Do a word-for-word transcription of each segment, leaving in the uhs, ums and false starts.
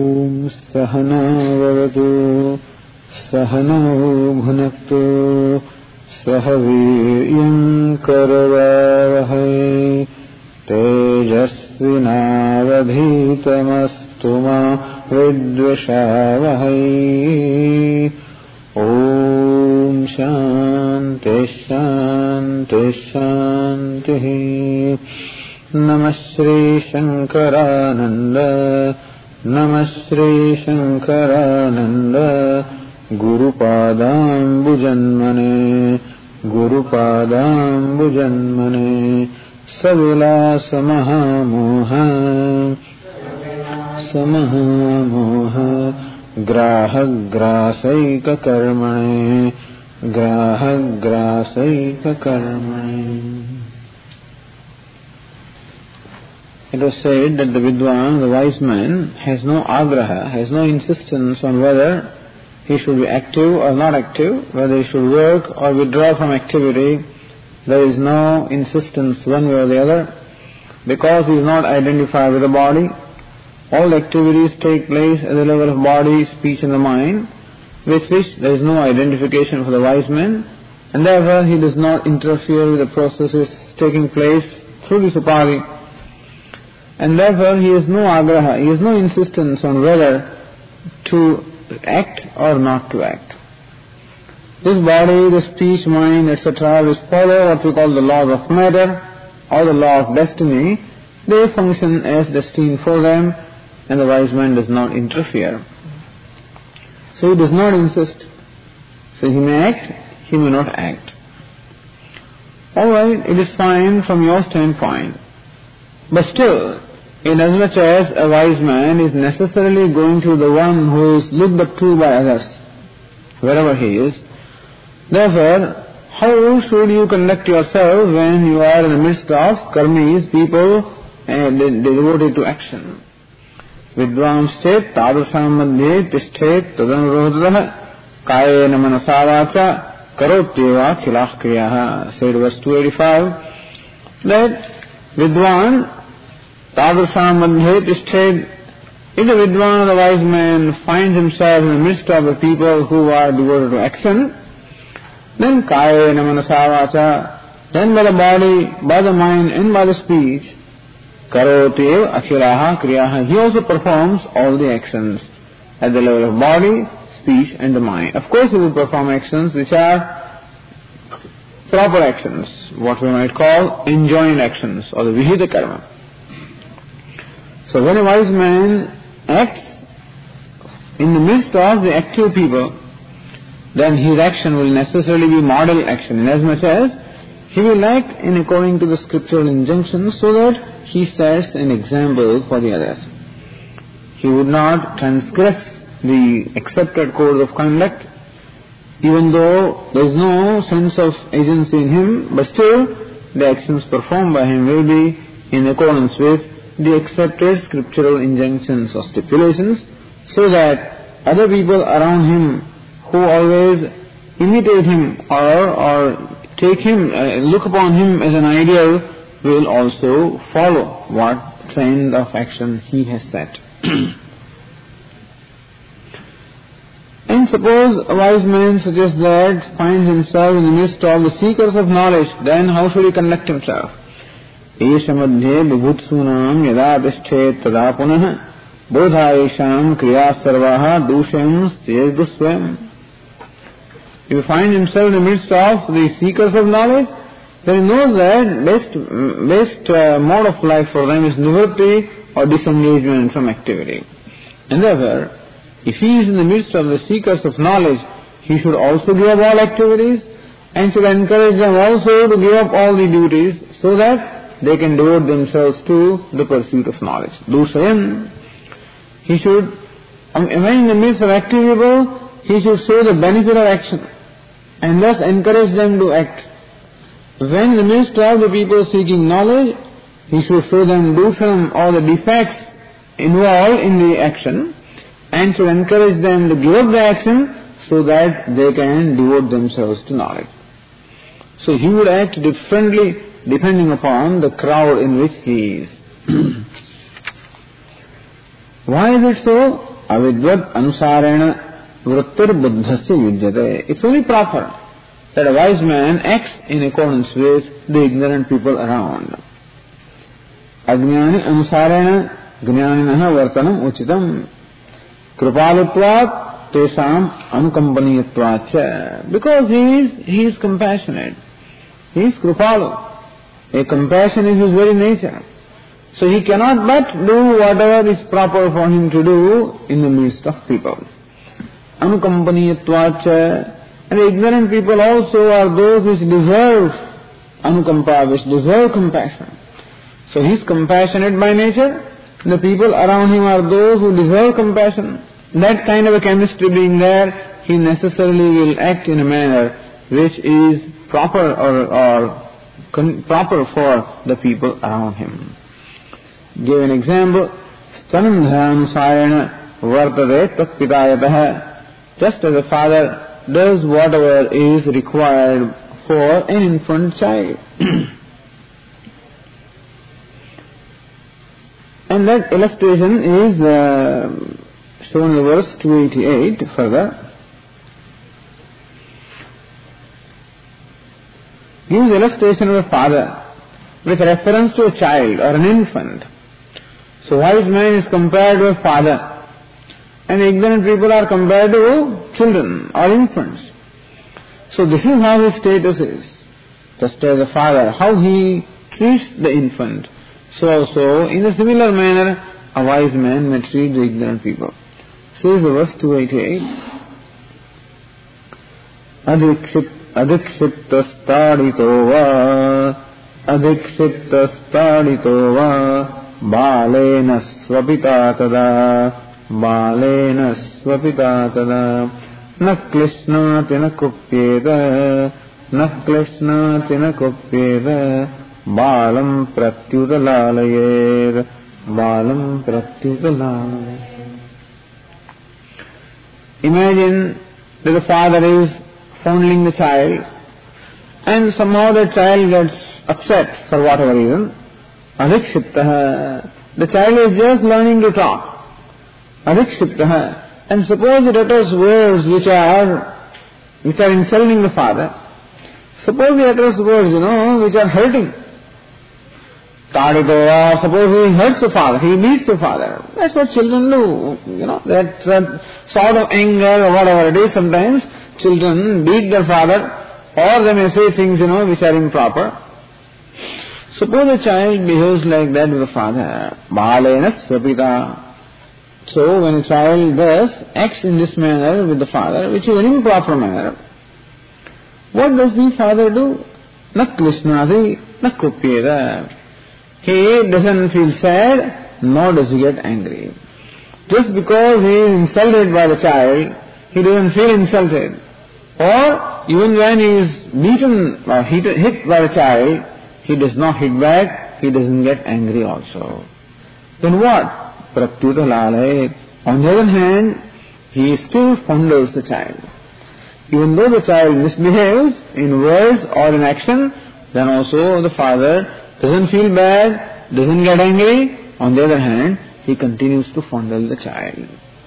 सहनावतु सहनौ भुनक्तु सह वीर्यं करवावहै तेजस्विनावधीतमस्तु मा विद्विषावहै। ओम शांति शांति शांति। नमः श्री शंकरानंद नमः Shri Shankaranand गुरुपादाम्बुजन्मने गुरुपादाम्बुजन्मने सविलास महामोह समहामोह ग्राहग्रासैककर्मणे ग्राहग्रासैककर्मणे। It was said that the Vidwan, the wise man, has no agraha, has no insistence on whether he should be active or not active, whether he should work or withdraw from activity. There is no insistence one way or the other, because he is not identified with the body. All the activities take place at the level of body, speech and the mind, with which there is no identification for the wise man, and therefore he does not interfere with the processes taking place through the upadhi. And therefore he has no agraha, he has no insistence on whether to act or not to act. This body, the speech, mind, et cetera, which follow what we call the laws of matter or the law of destiny, they function as destined for them, and the wise man does not interfere. So he does not insist. So he may act, he may not act. Alright, it is fine from your standpoint. But still, inasmuch as a wise man is necessarily going to the one who is looked up to by others, wherever he is, therefore, how should you conduct yourself when you are in the midst of karmis, people and devoted to action? Vidwan state tadasam madhye tishthet tadanurudhah kayena manasavacha karotyeva khilah kriyaha. Said verse two eighty-five, that Vidwan tadasam madhye tishthet, if the Vidwan, the wise man, finds himself in the midst of the people who are devoted to action, then kayena manasavacha, then by the body, by the mind and by the speech, karotev akhilaha kriyaha, he also performs all the actions at the level of body, speech and the mind. Of course he will perform actions which are proper actions, what we might call enjoined actions or the vihita karma. So when a wise man acts in the midst of the active people, then his action will necessarily be model action, inasmuch as he will act in according to the scriptural injunctions, so that he sets an example for the others. He would not transgress the accepted code of conduct, even though there is no sense of agency in him, but still the actions performed by him will be in accordance with the accepted scriptural injunctions or stipulations, so that other people around him who always imitate him or, or take him, uh, look upon him as an ideal, will also follow what trend of action he has set. And suppose a wise man such as that finds himself in the midst of the seekers of knowledge, then how should he conduct himself? Esha madhye bibhutsunam yada tishthet tada punah bodha esham kriya sarvaha dusham stedu swam. If he finds himself in the midst of the seekers of knowledge, then he knows that best, best uh, mode of life for them is nivritti or disengagement from activity. And therefore, if he is in the midst of the seekers of knowledge, he should also give up all activities and should encourage them also to give up all the duties, so that they can devote themselves to the pursuit of knowledge. Dusayam, he should, when in the midst of active people, he should show the benefit of action and thus encourage them to act. When in the midst of the people seeking knowledge, he should show them dushanam or the defects involved in the action and should encourage them to give up the action so that they can devote themselves to knowledge. So he would act differently depending upon the crowd in which he is. Why is it so? avidvat anusarena vrittir buddhasya yujyate. It's only proper that a wise man acts in accordance with the ignorant people around. Ajnani anusarena jnaninaha vartanam uchitam kripalutvat tesam anukampaniyatvacha. Because he is, he is compassionate. He is kripalu. A compassion is his very nature. So he cannot but do whatever is proper for him to do in the midst of people. Anukampaniyatvacha. And the ignorant people also are those which deserve anukampa, which deserve compassion. So he is compassionate by nature. The people around him are those who deserve compassion. That kind of a chemistry being there, he necessarily will act in a manner which is proper or, or con- proper for the people around him. Give an example. Stanandhanusarena vartate tat pitayatah. Just as a father does whatever is required for an infant child. And that illustration is uh, shown in the verse two eighty-eight further. Gives illustration of a father with reference to a child or an infant. So wise man is compared to a father, and ignorant people are compared to children or infants. So this is how his status is. Just as a father, how he treats the infant, so also in a similar manner a wise man may treat the ignorant people. Says the verse two eighty-eight. Adikshiptastadito va adikshiptastadito va balena swapita tada balena swapita tada na klishna tina kupyeda na klishna tina kupyeda balam pratyudalayed balam pratyudalayed. Imagine that the father is fondling the child, and somehow the child gets upset for whatever reason. Adikshiptaha. The child is just learning to talk. Adikshiptaha. And suppose it utters words which are which are insulting the father. Suppose he utters words, you know, which are hurting. Taditova. Suppose he hurts the father, he beats the father. That's what children do. You know, that sort of anger or whatever it is, sometimes children beat their father, or they may say things, you know, which are improper. Suppose a child behaves like that with the father. Balena swapita. So when a child does acts in this manner with the father, which is an improper manner, what does the father do? Na klishnadi, na kupyeda. He doesn't feel sad, nor does he get angry. Just because he is insulted by the child, he doesn't feel insulted. Or even when he is beaten or hit, hit by the child, he does not hit back, he doesn't get angry also. Then what? Pratyudalayed. On the other hand, he still fondles the child. Even though the child misbehaves in words or in action, then also the father doesn't feel bad, doesn't get angry. On the other hand, he continues to fondle the child.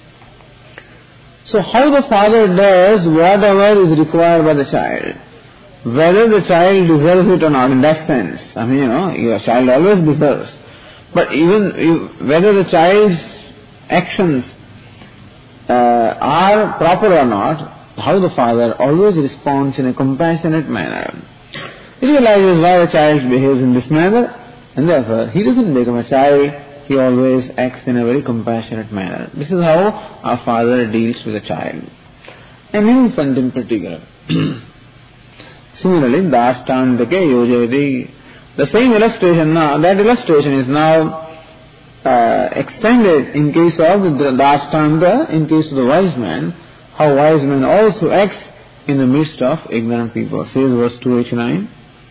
So how the father does whatever is required by the child, whether the child deserves it or not, in that sense. I mean, you know, your child always deserves. But even if, whether the child's actions uh, are proper or not, how the father always responds in a compassionate manner. He realizes why the child behaves in this manner, and therefore he doesn't become a child, he always acts in a very compassionate manner. This is how a father deals with a child, an infant in particular. Similarly, Dashtandake Yojayati, the same illustration now, that illustration is now uh, extended in case of the Dashtanda, in case of the wise man, how wise man also acts in the midst of ignorant people. Says verse two eighty-nine.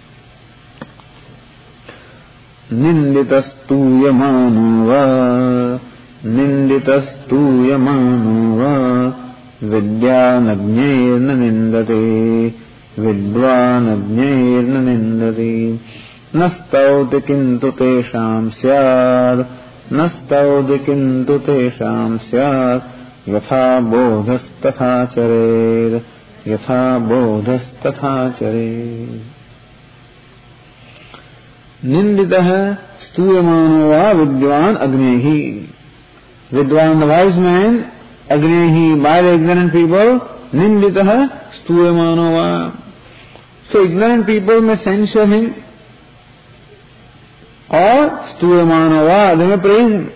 Ninditastu yamano va Ninditastu yamano va Vidyanagnyirna nindate Vidvanagnyirna nindate Nastauti kintu tesham syad nastaudi kintu tesham syat yatha bodhas tatha charer yatha bodhas tatha charer. Ninditah stuyamano va vidyan agnehi. Vidwan, the wise man, agnehi, by the ignorant people, ninditah stuyamano va. So ignorant people may censure him, or stuyamano va, they may praise him.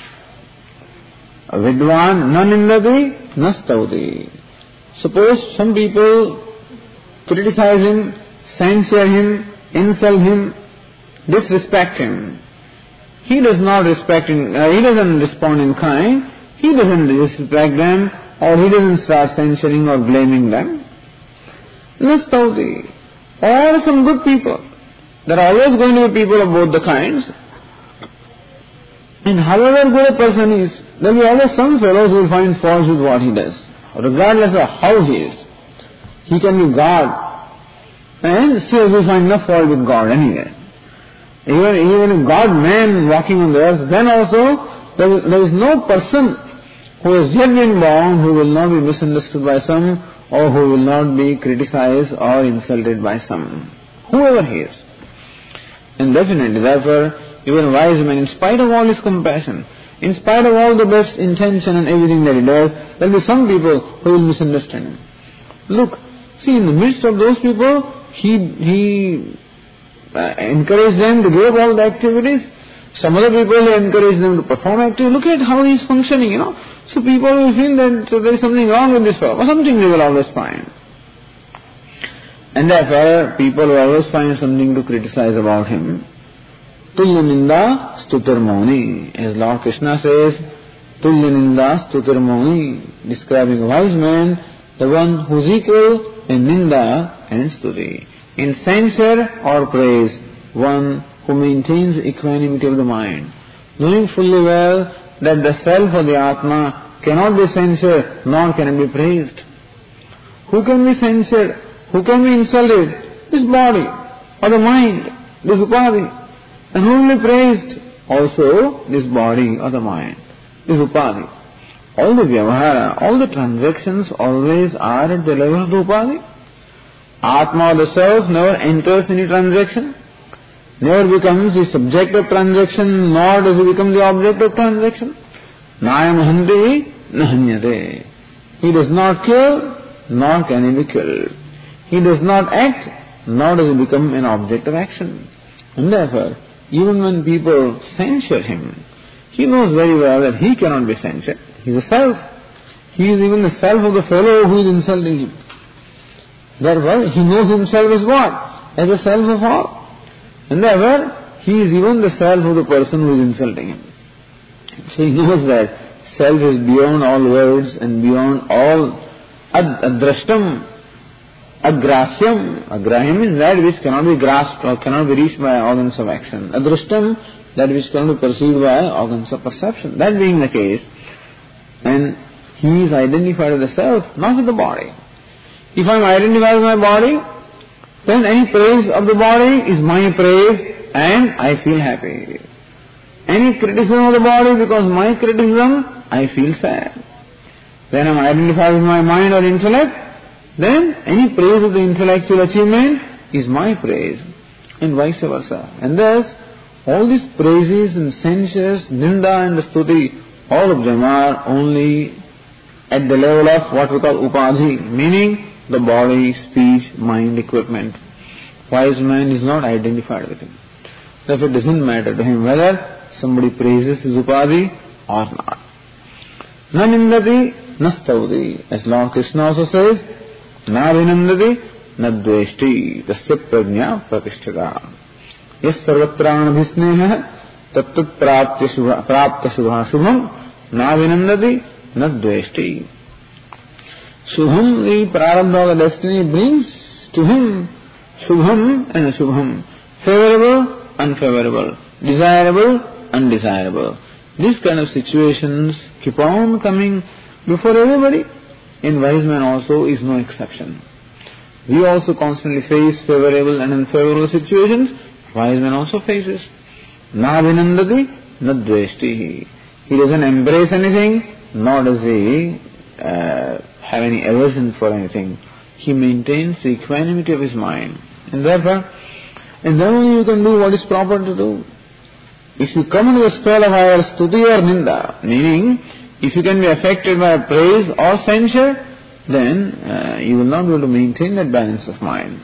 Vidwan na nindati na staudi. Suppose some people criticize him, censure him, insult him, disrespect him. He does not respect in, uh, he doesn't respond in kind, he doesn't disrespect them, or he doesn't start censuring or blaming them. Nastaudi. Or some good people. There are always going to be people of both the kinds. And however good a person is, there will be always some fellows who will find faults with what he does, regardless of how he is. He can be God, and still he will find no fault with God anyway. Even, even a God-man walking on the earth, then also there is, there is no person who has yet been born who will not be misunderstood by some, or who will not be criticized or insulted by some, whoever he is. And definitely, therefore, even a wise man, in spite of all his compassion, in spite of all the best intention and everything that he does, there will be some people who will misunderstand him. Look, see, in the midst of those people, he he uh, encouraged them to give up all the activities. Some other people, he encouraged them to perform activities. Look at how he is functioning, you know. So people will feel that there is something wrong with this fellow, or something they will always find. And therefore, people will always find something to criticize about him. Tulya ninda stutir mauni. As Lord Krishna says, Tulya ninda stutir mauni, describing a wise man, the one who is equal in ninda and stuti. In censure or praise, one who maintains equanimity of the mind, knowing fully well that the self or the Atma cannot be censured, nor can it be praised. Who can be censured? Who can be insulted? This body, or the mind, this upadhi. And who will be praised? Also, this body or the mind, this upadhi. All the vyavahara, all the transactions always are at the level of the upadhi. Atma or the self never enters any transaction, never becomes the subject of transaction, nor does he become the object of transaction. Nayam handi nahanyate. He does not kill, nor can he be killed. He does not act, nor does he become an object of action. And therefore, even when people censure him, he knows very well that he cannot be censured. He is a self. He is even the self of the fellow who is insulting him. Therefore, he knows himself as what? As a self of all. And therefore, he is even the self of the person who is insulting him. So he knows that self is beyond all words and beyond all ad- adrashtam, agrasyam. Agrahyam is that which cannot be grasped or cannot be reached by organs of action. Adrashtam, that which cannot be perceived by organs of perception. That being the case, and he is identified with the self, not with the body. If I am identified with my body, then any praise of the body is my praise and I feel happy. Any criticism of the body because my criticism, I feel sad. When I am identified with my mind or intellect, then any praise of the intellectual achievement is my praise, and vice versa. And thus, all these praises and censures, ninda and stuti, all of them are only at the level of what we call upadhi, meaning the body, speech, mind, equipment. Wise man is not identified with him. Therefore it doesn't matter to him whether somebody praises his upadhi or not. Na nindati, na staudi. As Lord Krishna also says, na vinandati, na dveshti, tasya prajna pratishtha. Yes sarvatra bhisneha, tattut prapta shubha shubham, na vinandati, na dveshti. Shubham, the prarabdha of the destiny, brings to him Shubham and Ashubham, favorable, unfavorable, desirable, undesirable. These kind of situations keep on coming before everybody. In wise man also is no exception. We also constantly face favorable and unfavorable situations. Wise man also faces. Na vinandati, nadveshti. He doesn't embrace anything, nor does he uh, have any aversion for anything. He maintains the equanimity of his mind. And therefore, and then only you can do what is proper to do. If you come into the spell of our stuti or ninda, meaning if you can be affected by praise or censure, then uh, you will not be able to maintain that balance of mind.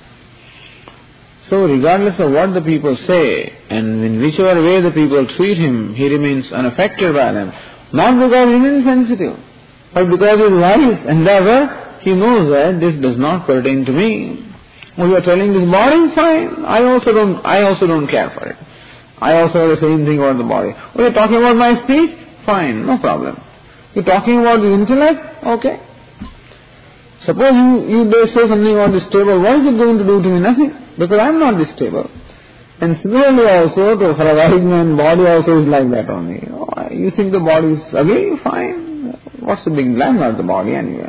So regardless of what the people say, and in whichever way the people treat him, he remains unaffected by them. Not because he is insensitive, but because he is wise, and therefore he knows that this does not pertain to me. Oh, you are telling this body, fine. I also don't, I also don't care for it. I also have the same thing about the body. Oh, you are talking about my speech? Fine, no problem. You are talking about the intellect? Okay. Suppose you, you they say something about this table, what is it going to do to me? Nothing, because I am not this table. And similarly also, to, for a wise man, body also is like that only. Oh, you think the body is ugly? Fine. What's the big deal? I am not the body anyway.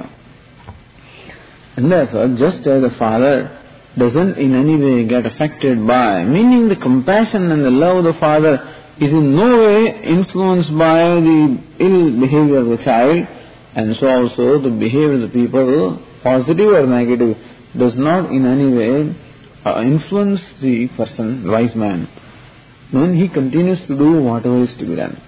And therefore, just as the father doesn't in any way get affected by, meaning the compassion and the love of the father is in no way influenced by the ill behavior of the child, and so also the behavior of the people, positive or negative, does not in any way uh, influence the person, wise man. Then he continues to do whatever is to be done.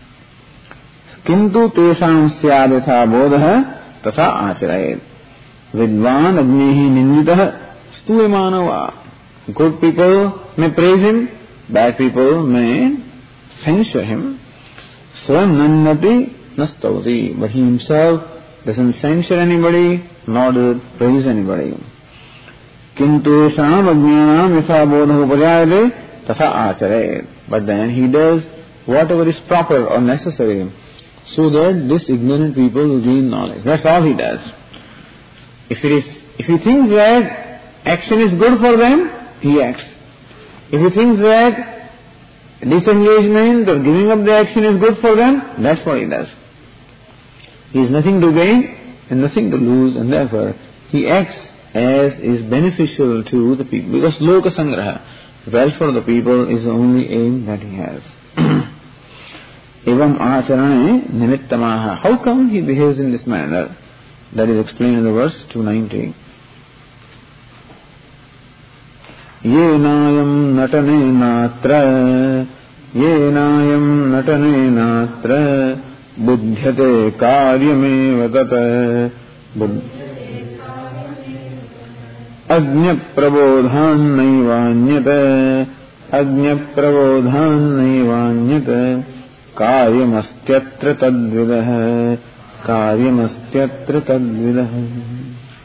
Kintu tesam syad yatha bodha tatha acharayet. Vidvan agnihi ninditah stuemanava. Good people may praise him, bad people may censure him. Swanannati nastauti. But he himself doesn't censure anybody, nor does it praise anybody. Kintu sham ajnanam yatha bodha upajayate tatha acharayet. But then he does whatever is proper or necessary, so that this ignorant people will gain knowledge. That's all he does. If it is, if he thinks that action is good for them, he acts. If he thinks that disengagement or giving up the action is good for them, that's what he does. He has nothing to gain and nothing to lose, and therefore he acts as is beneficial to the people. Because loka sangraha, welfare of the people, is the only aim that he has. Evam acharane nimittamaha. How come he behaves in this manner? That is explained in the verse two ninety. Yenayam natane natra, yenayam natane natra, buddhyate karyame vatata, ajña prabodhan naivanyate, ajña prabodhan naivanyate, karyamastyatra tadvidah, karyamastyatra tadvidah.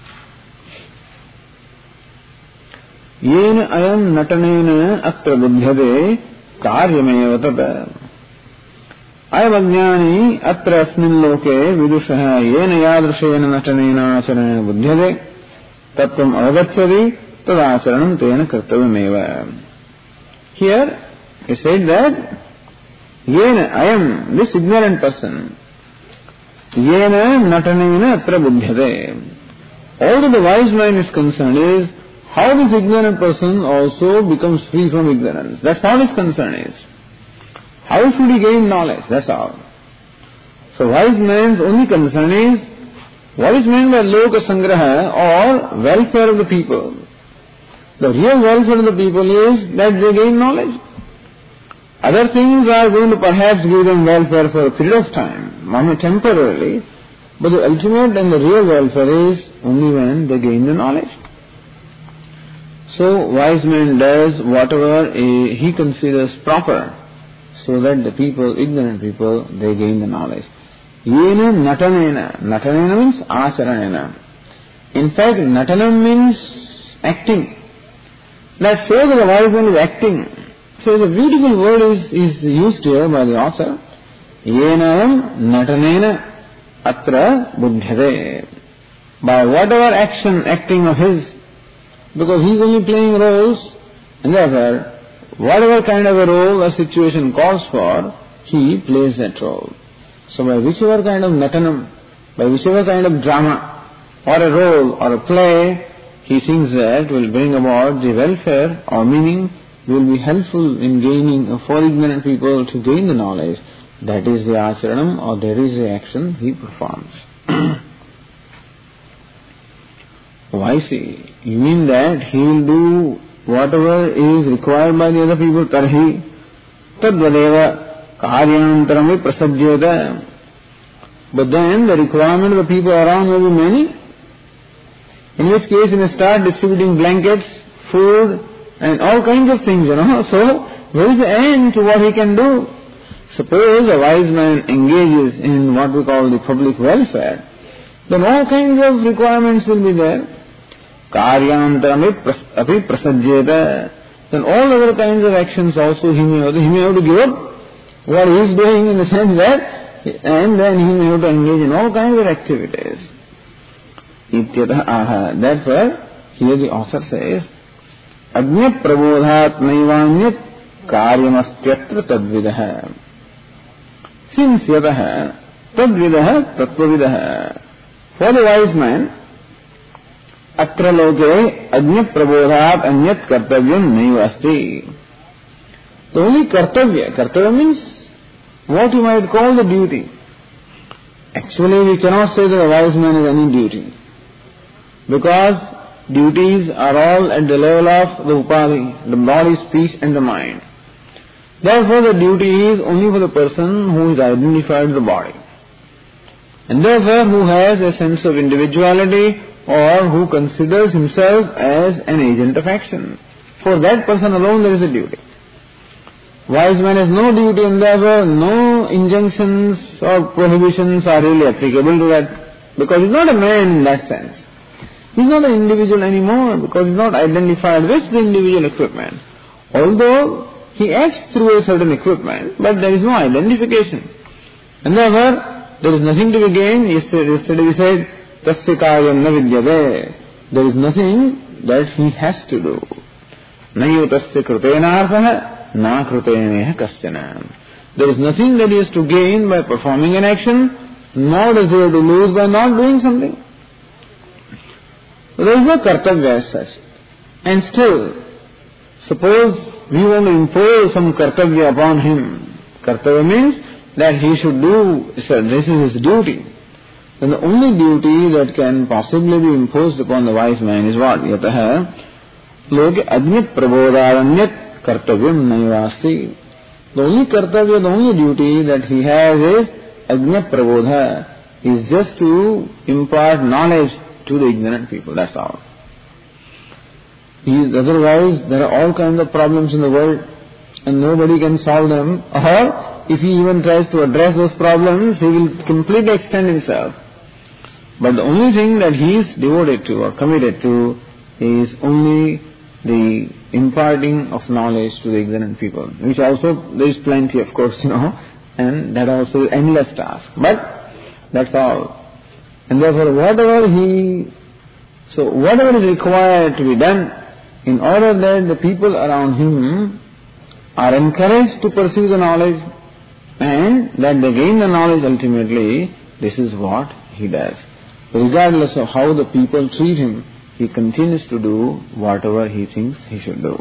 Yena ayam natanena atra buddhyate karyameva tata. Ayam ajnani atra asmin loke vidushaha yena yadrishena natanena acharana buddhyate tattvam avagacchati tadacharanam tena kartavyameva. Here he said that yena ayam, this ignorant person, yena natanena atra buddhyate. All that the wise man is concerned is how this ignorant person also becomes free from ignorance. That's all his concern is. How should he gain knowledge? That's all. So wise man's only concern is what is meant by loka sangraha, or welfare of the people. The real welfare of the people is that they gain knowledge. Other things are going to perhaps give them welfare for a period of time, maybe temporarily, but the ultimate and the real welfare is only when they gain the knowledge. So wise man does whatever a, he considers proper, so that the people, ignorant people, they gain the knowledge. Yena natanena. Natanena means acharanena. In fact, natanam means acting. That shows that the wise man is acting. So the beautiful word is, is used here by the author. Yenayam natanena atra buddhyate. By whatever action, acting of his, because he is only playing roles, and therefore, whatever kind of a role a situation calls for, he plays that role. So by whichever kind of natanam, by whichever kind of drama, or a role, or a play, he thinks that will bring about the welfare, or meaning will be helpful in gaining, for ignorant people to gain the knowledge, that is the acharanam or that is the action he performs. Why see? You mean that he will do whatever is required by the other people, tarhi tadvadeva karyanantarami prasajyata. But then the requirement of the people around will be many. In which case he may start distributing blankets, food and all kinds of things, you know. So, where is the end to what he can do? Suppose a wise man engages in what we call the public welfare, then all kinds of requirements will be there. Karyanantarami api prasajyata. Then all other kinds of actions also he may have, he may have to give up what he is doing in the sense that, and then he may have to engage in all kinds of activities. Ityatah aha. That's why here the author says, Ajñat prabodhat naivanyat karyamastyatra tadvidaha. Since yataha tadvidaha tattvavidaha. For the wise man, atra loke ajñat prabodhat anyat kartavyam naivasti. The only kartavya, kartavya means what you might call the duty. Actually, we cannot say that a wise man has any duty, because duties are all at the level of the upadi, the body, speech and the mind. Therefore, the duty is only for the person who is identified with the body, and therefore who has a sense of individuality or who considers himself as an agent of action. For that person alone there is a duty. Wise man has no duty, and therefore no injunctions or prohibitions are really applicable to that, because he is not a man in that sense. He is not an individual anymore, because he is not identified with the individual equipment. Although he acts through a certain equipment, but there is no identification. And therefore, there is nothing to be gained. Yesterday, yesterday we said, tasya karyam na vidyate. There is nothing that he has to do. Nayo tasya krutenartha. Na kruteneha kasyana. There is nothing that he has to gain by performing an action, nor does he have to lose by not doing something. There is no kartavya as such. And still, suppose we want to impose some kartavya upon him. Kartavya means that he should do, so this is his duty. Then the only duty that can possibly be imposed upon the wise man is what? Yataha loke ajñat prabodharanyat kartavyam naivasti. The only kartavya, the only duty that he has is ajñat prabodha, is just to impart knowledge to the ignorant people. That's all. He is, otherwise, there are all kinds of problems in the world, and nobody can solve them. Or if he even tries to address those problems, he will completely extend himself. But the only thing that he is devoted to or committed to is only the imparting of knowledge to the ignorant people, which also there is plenty, of course, you know, and that also is endless task. But that's all. And therefore, whatever he, so whatever is required to be done, in order that the people around him are encouraged to pursue the knowledge, and that they gain the knowledge ultimately, this is what he does. Regardless of how the people treat him, he continues to do whatever he thinks he should do.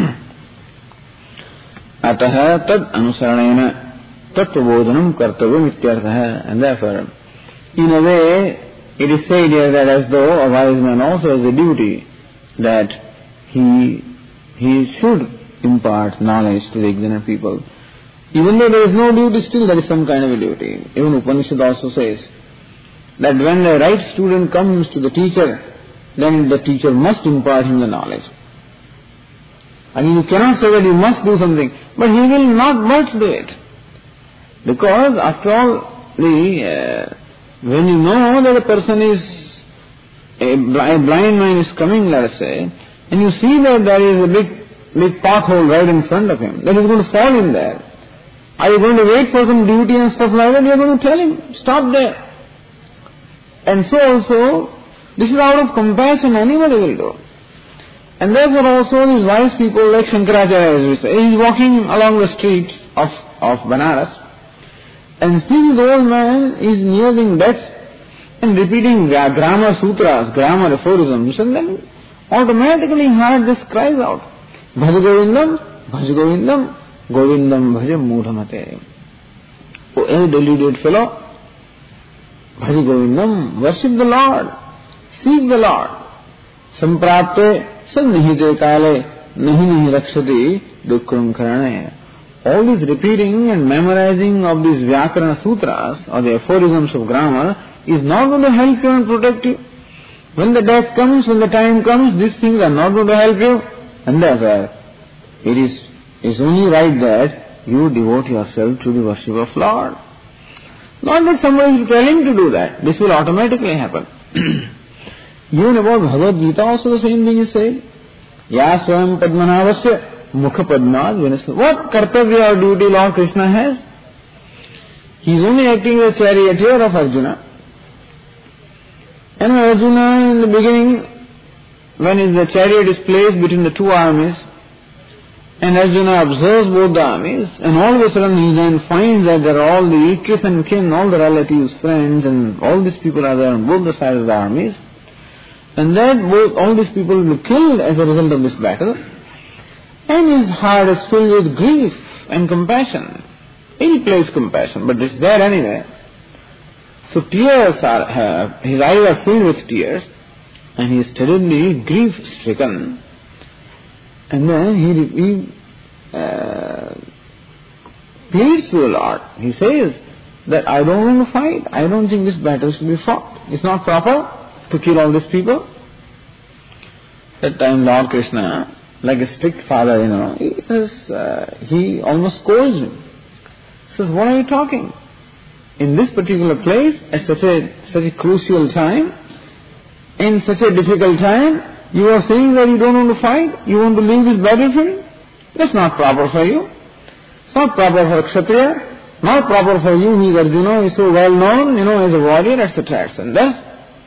Ataha tad anusaranena tattvabodhanam kartavyam ityarthaha. And therefore, in a way, it is said here that as though a wise man also has a duty that he he should impart knowledge to the ignorant people. Even though there is no duty, still there is some kind of a duty. Even Upanishad also says that when the right student comes to the teacher, then the teacher must impart him the knowledge. I mean, you cannot say that you must do something, but he will not must do it. Because after all, the, uh, when you know that a person is, a, a blind man is coming, let us say, and you see that there is a big, big pothole right in front of him, that he is going to fall in there. Are you going to wait for some duty and stuff like that? You are going to tell him, stop there. And so also, this is out of compassion, anybody will do. And therefore also these wise people like Shankaracharya, as we say, he is walking along the street of, of Banaras, and seeing the old man is nearing death and repeating grammar sutras, grammar aphorisms, and then automatically heart just cries out, Bhaj Govindam, Bhaj Govindam, Govindam Bhaj Mudhamate. O ill-deluded fellow, Bhaji Govindam, worship the Lord, seek the Lord. Samprapte sannihite kale nahi nahi rakshati dukkram karane. All this repeating and memorizing of these Vyakarana Sutras or the aphorisms of grammar is not going to help you and protect you. When the death comes, when the time comes, these things are not going to help you. And therefore, it is it's only right that you devote yourself to the worship of Lord. Not that somebody is telling to do that. This will automatically happen. Even about Bhagavad Gita also the same thing is said. Ya swam padmanavasya mukha padmad vinasya. What kartavya or duty Lord Krishna has? He is only acting as a charioteer of Arjuna. And Arjuna in the beginning, when the chariot is placed between the two armies, and Arjuna observes both the armies, and all of a sudden he then finds that there are all the kith and kin, all the relatives, friends, and all these people are there on both the sides of the armies, and that both, all these people will be killed as a result of this battle, and his heart is filled with grief and compassion. Any place compassion, but it's there anyway. So tears are, uh, his eyes are filled with tears, and he is terribly grief-stricken. And then he, he uh, pleads to the Lord. He says that I don't want to fight. I don't think this battle should be fought. It's not proper to kill all these people. That time Lord Krishna, like a strict father, you know, he, says, uh, he almost scolds him. He says, what are you talking? In this particular place, at such a, such a crucial time, in such a difficult time, you are saying that you don't want to fight, you want to leave this battlefield? That's not proper for you. It's not proper for Kshatriya, not proper for you, he is Arjuna, he is so well known, you know, as a warrior, et cetera, et cetera. Thus,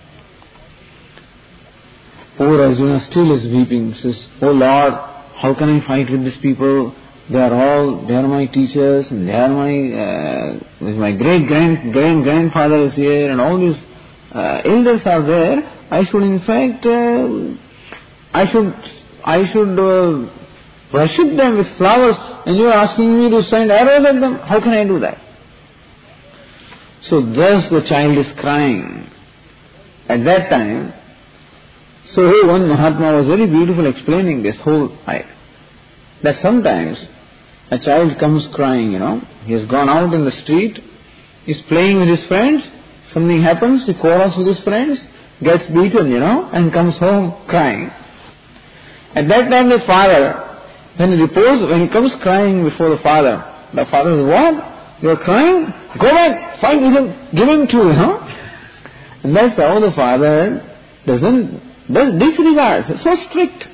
poor Arjuna still is weeping, says, Oh Lord, how can I fight with these people? They are all, they are my teachers, and they are my, uh, my great grand, grand grandfather is here, and all these uh, elders are there. I should in fact, uh, I should, I should uh, worship them with flowers, and you are asking me to send arrows at them. How can I do that? So thus the child is crying. At that time, so one Mahatma was very beautiful explaining this whole life. That sometimes a child comes crying, you know, he has gone out in the street, he's playing with his friends, something happens, he quarrels with his friends, gets beaten, you know, and comes home crying. At that time the father, when he reposes, when he comes crying before the father, the father says, what? You are crying? Go back, fight with him, give him to, you know. And that's how the father doesn't, does disregard, it's so strict.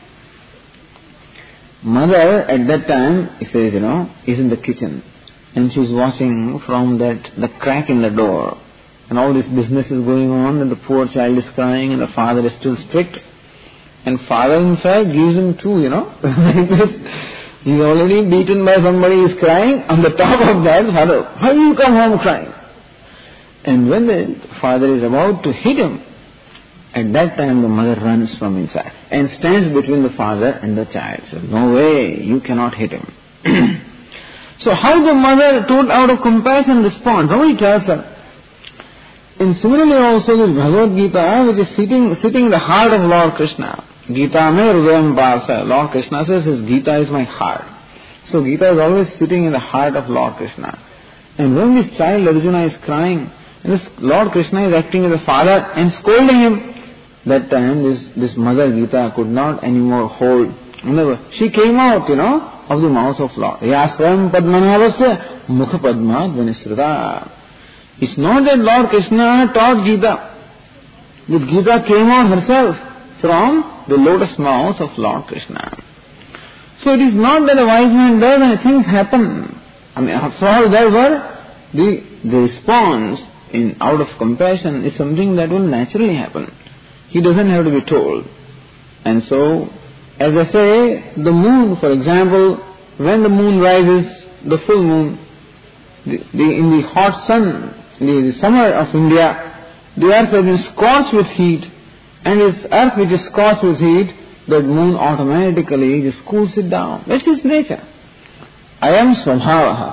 Mother at that time, he says, you know, is in the kitchen, and she's watching from that, the crack in the door, and all this business is going on, and the poor child is crying, and the father is still strict, and father in fact gives him two, you know, he's already beaten by somebody, he's crying, on the top of that, father, why do you come home crying? And when the father is about to hit him, at that time the mother runs from inside and stands between the father and the child. Says, no way, you cannot hit him. So how the mother, told out of compassion, responds? Nobody tells her. And similarly also this Bhagavad Gita, which is sitting sitting in the heart of Lord Krishna. Gita me hrudayam parsa. Lord Krishna says his Gita is my heart. So Gita is always sitting in the heart of Lord Krishna. And when this child Arjuna is crying, and this Lord Krishna is acting as a father and scolding him, that time this, this mother Gita could not anymore hold. Never. She came out, you know, of the mouth of Lord. Ya swam padmanavasya mukha padmad vinisrita. It's not that Lord Krishna taught Gita. The Gita came out herself from the lotus mouth of Lord Krishna. So it is not that a wise man does and things happen. I mean, after all, therefore, the, the response in out of compassion is something that will naturally happen. He doesn't have to be told. And so, as I say, the moon, for example, when the moon rises, the full moon, the, the, in the hot sun, in the summer of India, the earth has been scorched with heat, and this earth which is scorched with heat, that moon automatically just cools it down. That's its nature. I am svabhavaha.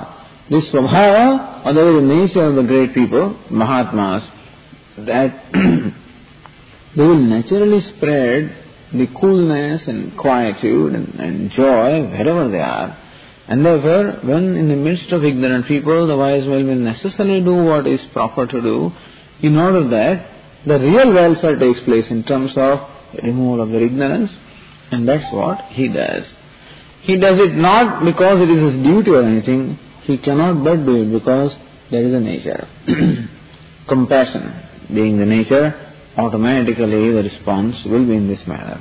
this svabhava, or the very nature of the great people, Mahatmas, that they will naturally spread the coolness and quietude and, and joy wherever they are. And therefore, when in the midst of ignorant people, the wise man will necessarily do what is proper to do, in order that the real welfare takes place in terms of removal of their ignorance, and that's what he does. He does it not because it is his duty or anything, he cannot but do it because there is a nature. Compassion being the nature, automatically the response will be in this manner.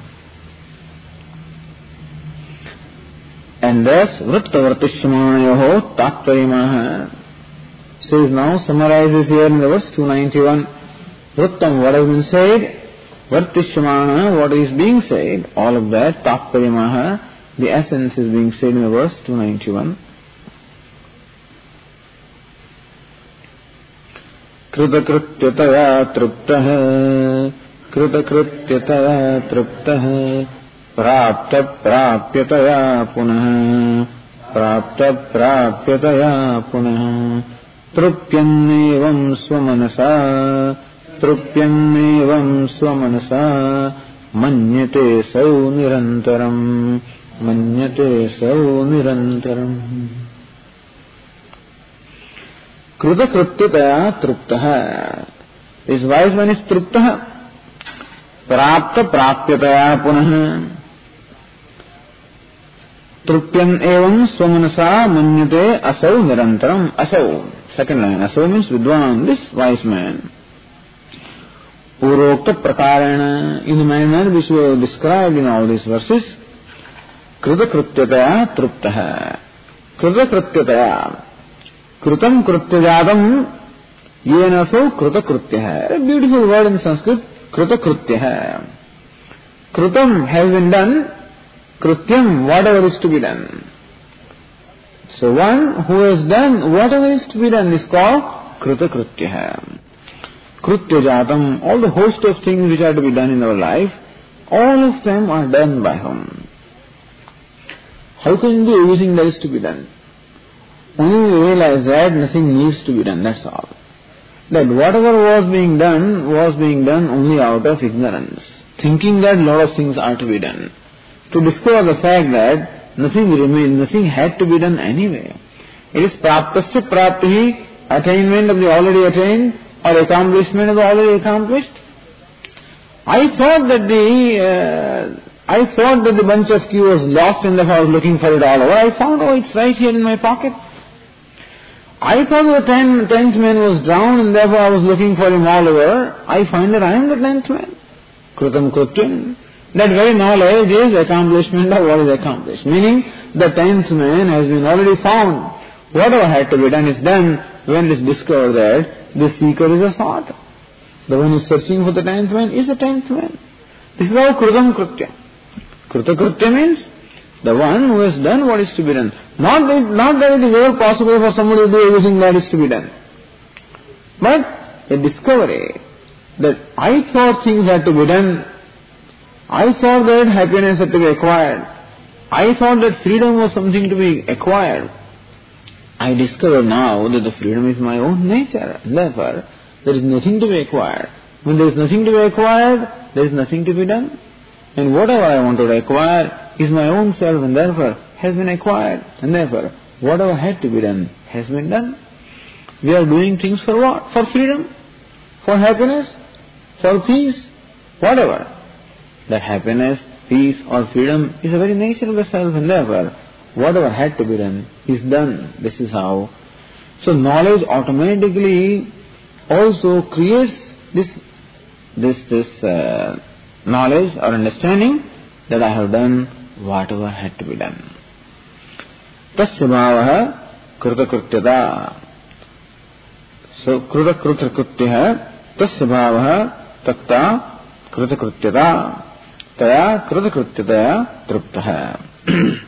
And thus, Vrittavartishmanayoho Tatparimaha says now, summarizes here in the verse two ninety-one, Vrittam, what has been said, Vartishmana, what is being said, all of that, Tatparimaha, the essence is being said in the verse two ninety-one. Kritakrityataya truptaha, Kritakrityataya truptaha, Prapta prapyataya punaha, Prapta prapyataya punaha, Trupyannevam swamanasa, Trupyannevam swamanasa, Manyate sau nirantaram, Manyate sau nirantaram. Kritakrityataya truptaha. This wise man is truptaha. Prapta prapyataya punaha. Trupyan evam swamanasa manyate asau nirantaram. Asau. Second line. Asau means Vidwan, this wise man. Purokta prakarana, in the manner which we have described in all these verses. Kritakrityataya truptaha. Kritakrityataya. Kritam krityajatam yenaso kritakrityaha. A beautiful word in Sanskrit, kritakrityaha. Kritam has been done, krityam, whatever is to be done. So one who has done whatever is to be done is called kritakrityaha. Krityajatam, all the host of things which are to be done in our life, all of them are done by whom? How can you do everything that is to be done? Only we realize that nothing needs to be done, that's all. That whatever was being done, was being done only out of ignorance, thinking that a lot of things are to be done. To discover the fact that nothing remained, nothing had to be done anyway. It is praptasya praptihi, attainment of the already attained, or accomplishment of the already accomplished. I thought that the, uh, I thought that the bunch of key was lost and therefore I was looking for it all over. I found, oh, it's right here in my pocket. I thought the ten, tenth man was drowned and therefore I was looking for him all over. I find that I am the tenth man. Krutam Krutyam. That very knowledge is accomplishment of what is accomplished. Meaning, the tenth man has been already found. Whatever had to be done is done when it is discovered that the seeker is a sought. The one who is searching for the tenth man is the tenth man. This is how Krutam Krutyam. Kruta Krutyam means the one who has done what is to be done. Not that, not that it is ever possible for somebody to do everything that is to be done. But a discovery that I thought things had to be done. I thought that happiness had to be acquired. I thought that freedom was something to be acquired. I discover now that the freedom is my own nature. Therefore, there is nothing to be acquired. When there is nothing to be acquired, there is nothing to be done. And whatever I want to acquire is my own self and therefore has been acquired. And therefore, whatever had to be done has been done. We are doing things for what? For freedom, for happiness, for peace, whatever. That happiness, peace or freedom is the very nature of the self and therefore whatever had to be done is done. This is how. So knowledge automatically also creates this, this, this uh, knowledge or understanding that I have done whatever had to be done. Tasya bhavaha kritakrityata. So kritakrityah tasya bhavaha tatta kritakrityata taya kritakrityataya truptaha.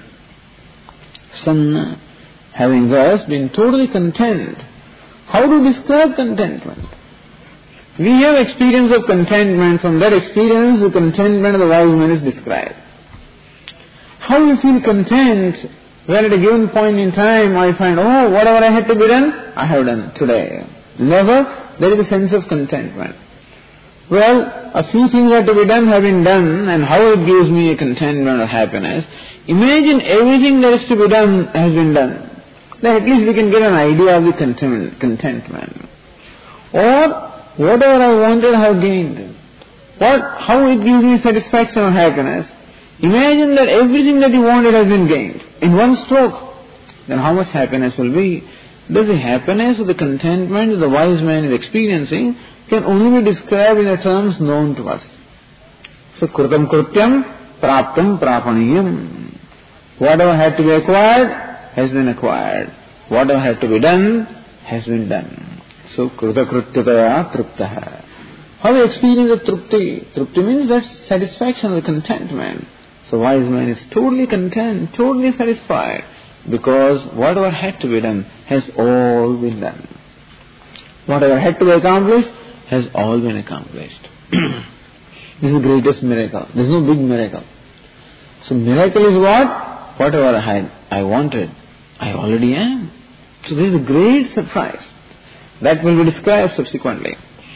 Son, having thus been totally content, how to describe contentment? We have experience of contentment. From that experience, the contentment of the wise man is described. How you feel content When at a given point in time I find, oh, whatever I had to be done, I have done today. Never, there is a sense of contentment. Well, a few things that to be done have been done, and how it gives me a contentment or happiness. Imagine everything that is to be done has been done. Then at least we can get an idea of the contentment. Or, whatever I wanted I have gained. What, how it gives me satisfaction or happiness. Imagine that everything that you wanted has been gained in one stroke. Then how much happiness will be? Thus the happiness or the contentment that the wise man is experiencing can only be described in the terms known to us. So, krutam krutyam, praptam prapaniyam. Whatever had to be acquired has been acquired. Whatever had to be done has been done. So, kruta krutyataya truptaha. How we experience the trupti? Trupti means that satisfaction, the contentment. So, wise man is totally content, totally satisfied, because whatever had to be done has all been done. Whatever had to be accomplished has all been accomplished. This is the greatest miracle. There is no big miracle. So miracle is what? Whatever I had, I wanted, I already am. So this is a great surprise. That will be described subsequently.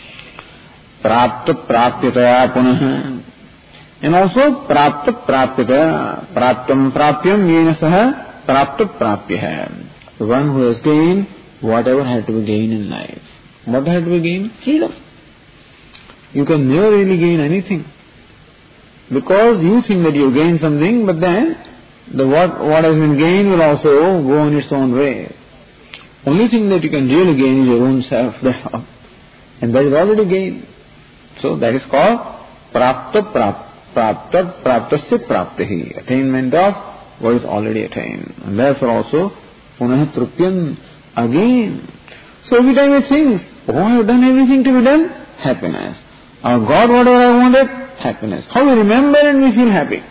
Prapta prapyataya punaha. And also prapta prapyataya. Praptam prapyam yena saha prapta prapyaha. The one who has gained whatever had to be gained in life. What had to be gained? Freedom. You can never really gain anything. Because you think that you gain something, but then the what, what has been gained will also go on its own way. Only thing that you can really gain is your own self. And that is already gained. So that is called prapta prapta. Prapta praptasya praptahi. Attainment of what is already attained. And therefore also punaha trupyam, again. So every time it thinks, oh, I have done everything to be done, happiness. I got whatever I wanted, happiness. How we remember and we feel happy.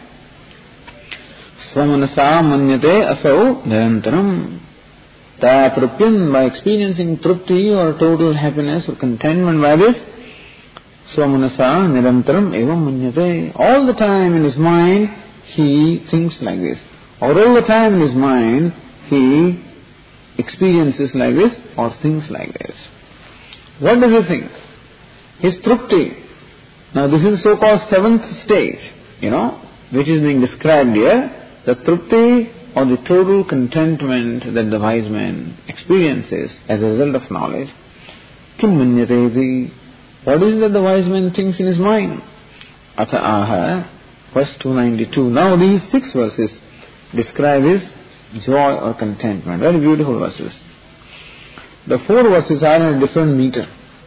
Swamanasa manyate asau nirantaram. That trupyam, by experiencing trupti or total happiness or contentment by this, swamanasa nirantaram evam manyate. All the time in his mind he thinks like this. Or all the time in his mind he experiences like this or thinks like this. What does he think? His trupti. Now this is so-called seventh stage, you know, which is being described here. The trupti or the total contentment that the wise man experiences as a result of knowledge. Kim manyateti. What is it that the wise man thinks in his mind? Atha aha, verse two ninety-two. Now these six verses describe his joy or contentment. Very beautiful verses. The four verses are in a different meter.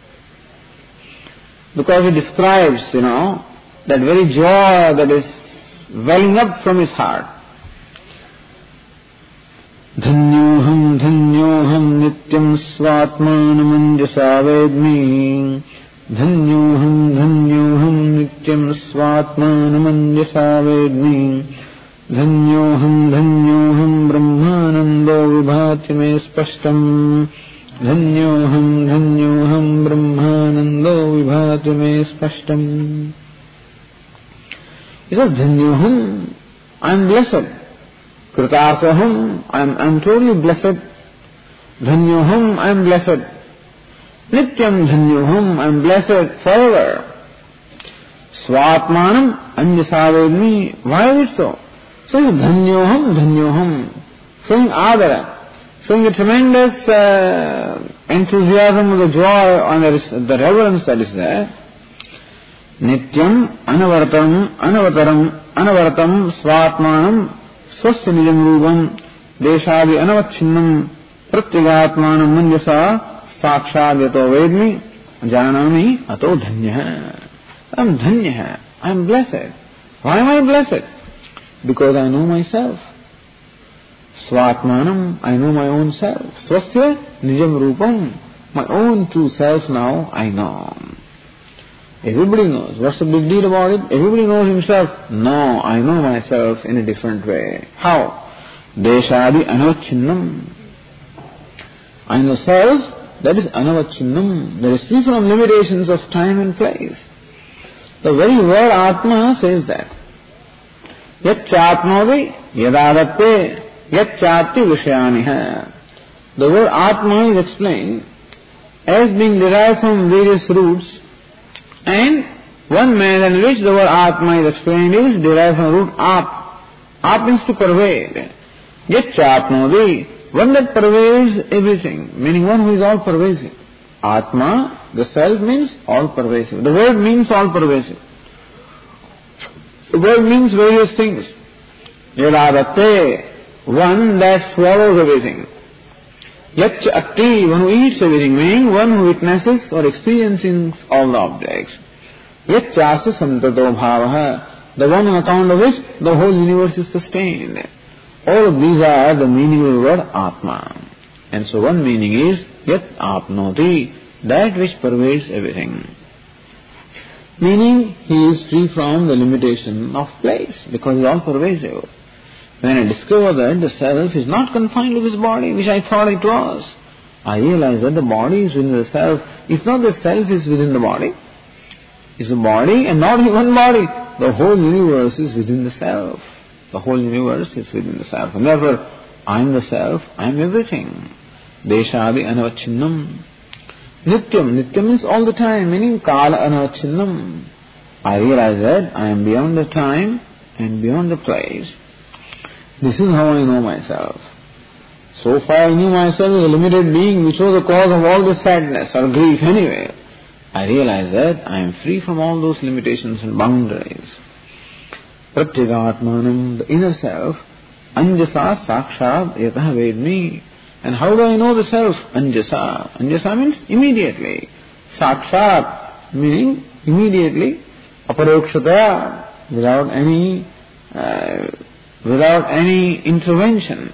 Because it describes, you know, that very joy that is welling up from his heart. Dhanyoham dhanyoham nityam svatmanam anjasa vedmi. Dhanyoham dhanyoham nityam svatmanam anjasa vedmi. Dhanyoham dhanyoham brahmanando vibhati me spashtam. Dhanyoham dhanyoham brahmanando vibhati me spashtam. He says, Dhanyoham, I am blessed. Kritarthaham, I am, I am totally blessed. Dhanyoham, I am blessed. Nityam dhanyoham, I am blessed forever. Svatmanam anjasavedmi. Why is it so? So dhanyoham, dhanyoham, showing adara, showing a tremendous uh, enthusiasm of the joy and the, the reverence that is there. Nityam anavaratam, anavataram, anavaratam, svatmanam, swasya nijam rupam, deshadi anavacchinnam, pratyagatmanam manjasa, sakshad yato vedmi, jananami ato dhanyah. I am dhanyah, I am blessed. Why am I blessed? Because I know myself. Svatmanam, I know my own self. Swasya nijam rupam, my own true self now I know. Everybody knows. What's the big deal about it? Everybody knows himself. No, I know myself in a different way. How? Deshadi anavachinnam. I know self, that is anavachinnam. That is free from limitations of time and place. The very word Atma says that. Yat chatmodi yadadatte yat chati vishayaniha. The word Atma is explained as being derived from various roots, and one manner in which the word Atma is explained is derived from the root Ap. Ap means to pervade. Yet Chapnodi, one that pervades everything, meaning one who is all pervasive. Atma, the self, means all pervasive. The word means all pervasive. The word means various things. Yadadate, one that swallows everything. Yach atti, one who eats everything, meaning one who witnesses or experiences all the objects. Yach chasa samtato bhavaha, the one on account of which the whole universe is sustained. All of these are the meaning of the word Atma. And so one meaning is Yat Apnoti, that which pervades everything. Meaning he is free from the limitation of place, because he is all pervasive. When I discover that the self is not confined to this body, which I thought it was, I realize that the body is within the self. It's not the self is within the body. It's the body and not one body. The whole universe is within the self. The whole universe is within the self. And therefore, I am the self, I am everything. Deshadi anavachinnam. Nityam. Nityam means all the time, meaning kala anavachinnam. I realize that I am beyond the time and beyond the place. This is how I know myself. So far I knew myself as a limited being which was the cause of all this sadness or grief anyway. I realize that I am free from all those limitations and boundaries. Pratyagatmanam, the inner self, Anjasa Sakshat Yatah Vedmi. And how do I know the self? Anjasa. Anjasa means immediately. Sakshat meaning immediately. Aparokshata, without any uh, without any intervention.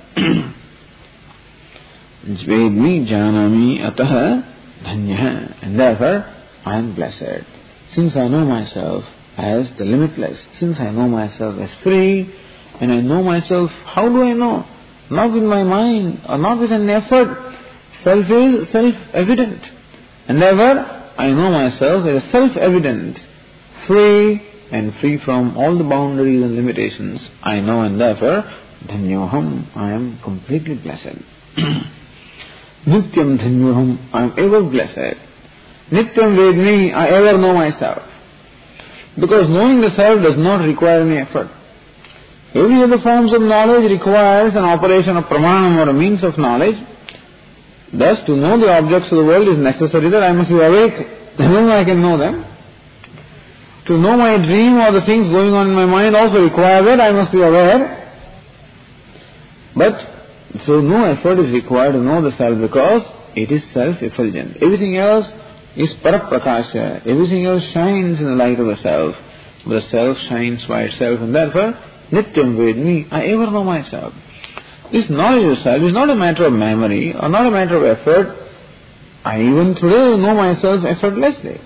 Vedmi janami ataha dhanyah. And therefore I am blessed. Since I know myself as the limitless, since I know myself as free, and I know myself, how do I know? Not with my mind, or not with an effort. Self is self-evident. And therefore, I know myself as self-evident, free and free from all the boundaries and limitations. I know, and therefore, dhanyoham, I am completely blessed. Nityam dhanyoham, I am ever blessed. Nityam vedmi, I ever know myself. Because knowing the self does not require any effort. Every other forms of knowledge requires an operation of pramanam or a means of knowledge. Thus, to know the objects of the world is necessary that I must be awake, then I can know them. To know my dream or the things going on in my mind also requires that I must be aware. But, so no effort is required to know the self because it is self-effulgent. Everything else is paraprakasha. Everything else shines in the light of the self. But the self shines by itself, and therefore, nityam vedmi, I ever know myself. This knowledge of self is not a matter of memory or not a matter of effort. I even today know myself effortlessly.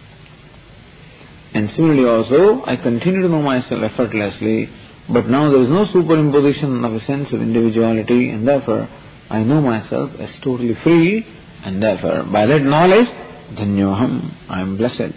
And similarly also, I continue to know myself effortlessly, but now there is no superimposition of a sense of individuality, and therefore, I know myself as totally free, and therefore, by that knowledge, dhanyoham, I am blessed.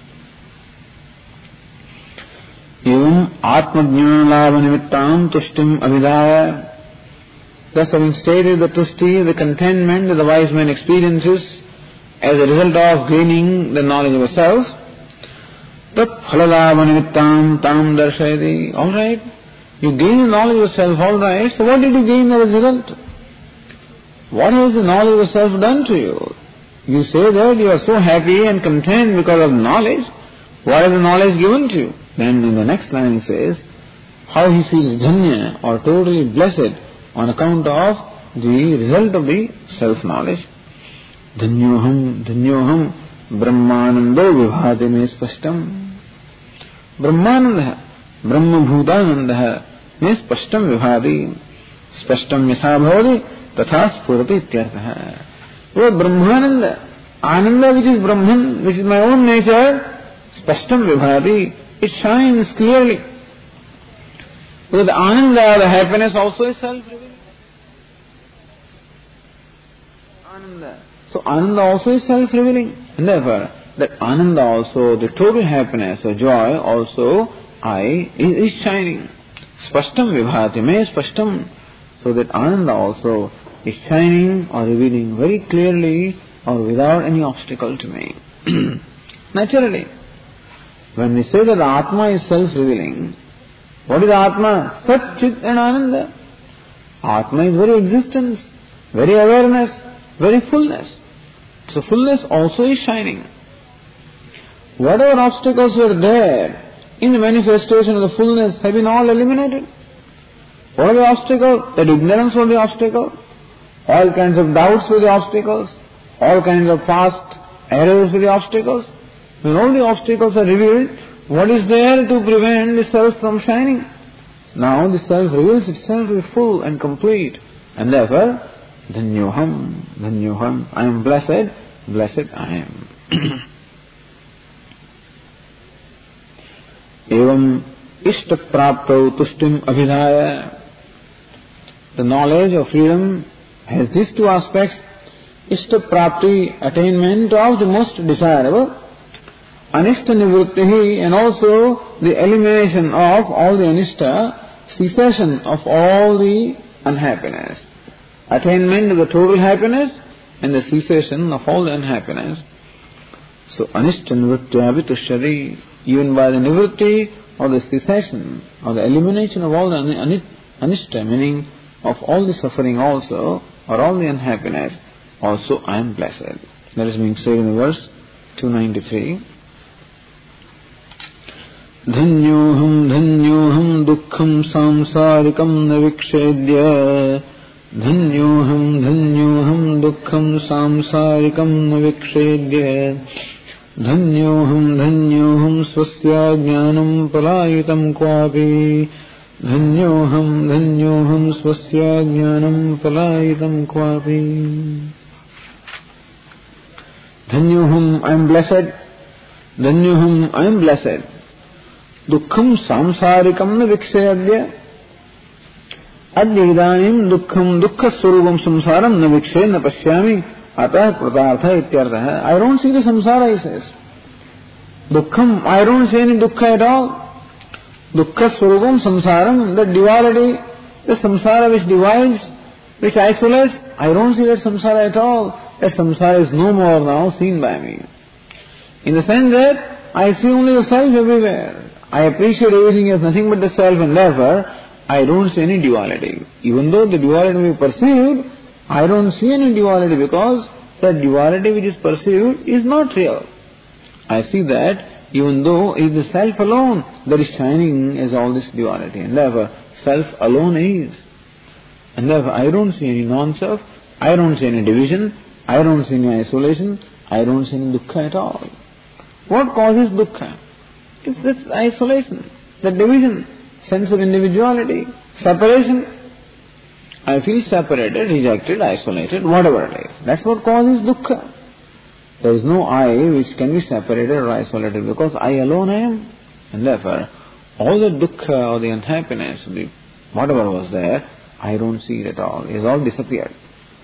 Evam atmajnana nimittam tushtim avidaya. Thus, having stated the tushti, the contentment that the wise man experiences as a result of gaining the knowledge of the self, tat phalalava nimittam tam darshayati. All right, you gain the knowledge of the self, all right. So, what did you gain as a result? What has the knowledge of the self done to you? You say that you are so happy and content because of knowledge. What has the knowledge given to you? Then in the next line he says, how he feels dhanya or totally blessed on account of the result of the self-knowledge. Dhanyoham, dhanyoham, brahmanando vibhati me spashtam. Brahmananda, brahmabhutananda me spashtam vibhati. Spashtam yasa bhavati tatha spurati ityartha. Oh, brahmananda, ananda which is Brahman, which is my own nature, spashtam vibhati. It shines clearly. Because the ananda, the happiness also is self-revealing. Ananda. So ananda also is self-revealing. And therefore, that ananda also, the total happiness or joy also, I, is, is shining. Spashtam vibhati, me spashtam. So that Ananda also is shining or revealing very clearly or without any obstacle to me. Naturally, when we say that Atma is self-revealing, what is Atma? Sat, Chit and Ananda. Atma is very existence, very awareness, very fullness. So fullness also is shining. Whatever obstacles were there in the manifestation of the fullness have been all eliminated. What are the obstacles? That ignorance was the obstacle. All kinds of doubts were the obstacles. All kinds of past errors were the obstacles. When all the obstacles are revealed, what is there to prevent the self from shining? Now the self reveals itself to be full and complete. And therefore, Dhanyoham, Dhanyoham, I am blessed, blessed I am. Evam ishta praptau tushtim abhidhaya. The knowledge of freedom has these two aspects. Ishta prapti, attainment of the most desirable. Anishta nivrittihi, and also the elimination of all the anishta, cessation of all the unhappiness. Attainment of the total happiness and the cessation of all the unhappiness. So anishta nivrittya vitushyati, even by the nivritti or the cessation or the elimination of all the anishta, meaning of all the suffering also, or all the unhappiness, also I am blessed. That is being said in the verse two ninety-three. Dhanyoham dhanyoham dukkham samsarikam navikshedya. Dhanyoham dhanyoham dukkham samsarikam navikshedya. Dhanyoham dhanyoham swasya jnanam palayitam kvapi. Dhanyoham dhanyoham swasya jnanam palayitam kvapi. Dhanyoham, I am blessed. Dhanyoham, I am blessed. Dukkham samsarikam na vikshayadya. Adya idanim dukkham dukkha swarupam samsaram na vikshay na pashyami atah pratartha ityartha. I don't see the samsara, he says. Dukkham, I don't see any dukkha at all. Dukkha swarupam samsaram, the duality, the samsara which divides, which isolates, I don't see that samsara at all. That samsara is no more now seen by me. In the sense that I see only the self everywhere. I appreciate everything as nothing but the self, and therefore I don't see any duality. Even though the duality may be perceived, I don't see any duality because that duality which is perceived is not real. I see that even though it is the self alone that is shining as all this duality, and therefore self alone is. And therefore I don't see any non-self, I don't see any division, I don't see any isolation, I don't see any dukkha at all. What causes dukkha? It's this isolation, the division, sense of individuality, separation. I feel separated, rejected, isolated, whatever it is. That's what causes dukkha. There is no I which can be separated or isolated because I alone am. And therefore, all the dukkha or the unhappiness, the whatever was there, I don't see it at all. It has all disappeared.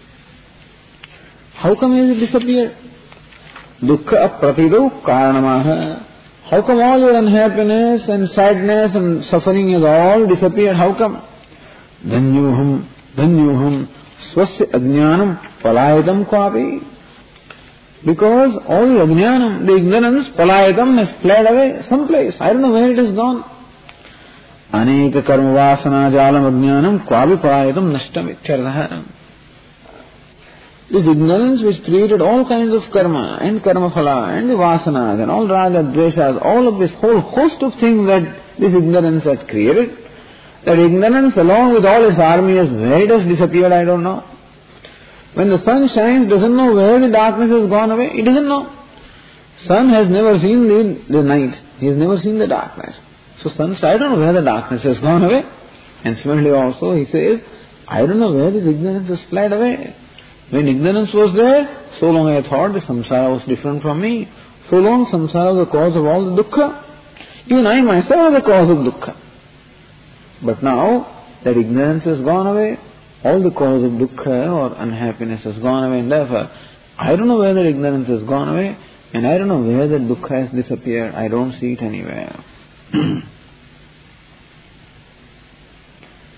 How come it has disappeared? Dukkha apratido karanamaha. How come all your unhappiness and sadness and suffering has all disappeared? How come? Dhanyoham, dhanyoham, swasya ajnanam palayatam kvapi. Because all the ajnanam, the ignorance, palayatam has fled away someplace. I don't know where it has gone. Aneka karma vasana jalam ajnanam kvapi palayatam nashtam ityartha. This ignorance which created all kinds of karma and karma phala and the vasanas and all raga, dveshas, all of this whole host of things that this ignorance had created, that ignorance along with all its army has where it has disappeared, I don't know. When the sun shines, doesn't know where the darkness has gone away, it doesn't know. Sun has never seen the, the night, he has never seen the darkness. So sun says, I don't know where the darkness has gone away. And similarly also he says, I don't know where this ignorance has fled away. When ignorance was there, so long I thought the samsara was different from me. So long samsara was the cause of all the dukkha. Even I myself was the cause of dukkha. But now that ignorance has gone away, all the cause of dukkha or unhappiness has gone away, and therefore I don't know where that ignorance has gone away, and I don't know where that dukkha has disappeared. I don't see it anywhere.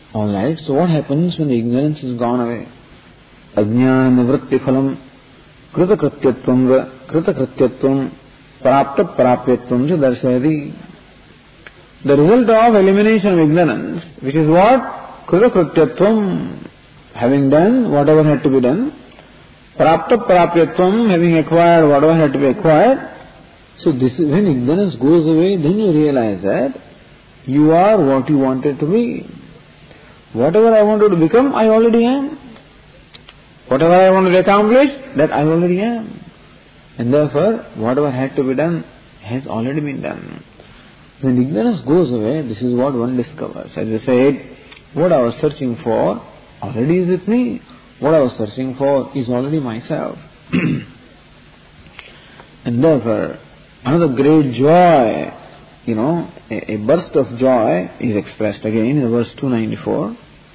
Alright, so what happens when the ignorance is gone away? Ajnana nivritti phalam krita krityatvam krita krityatvam prapta prapyatvam cha darshayati. The result of elimination of ignorance, which is what? Krita krityatvam, having done whatever had to be done. Prapta prapyatvam, having acquired whatever had to be acquired. So this is when ignorance goes away, then you realize that you are what you wanted to be. Whatever I wanted to become, I already am. Whatever I wanted to accomplish, that I already am. And therefore, whatever had to be done has already been done. When ignorance goes away, this is what one discovers. As I said, what I was searching for already is with me. What I was searching for is already myself. And therefore, another great joy, you know, a, a burst of joy is expressed again in verse two ninety-four.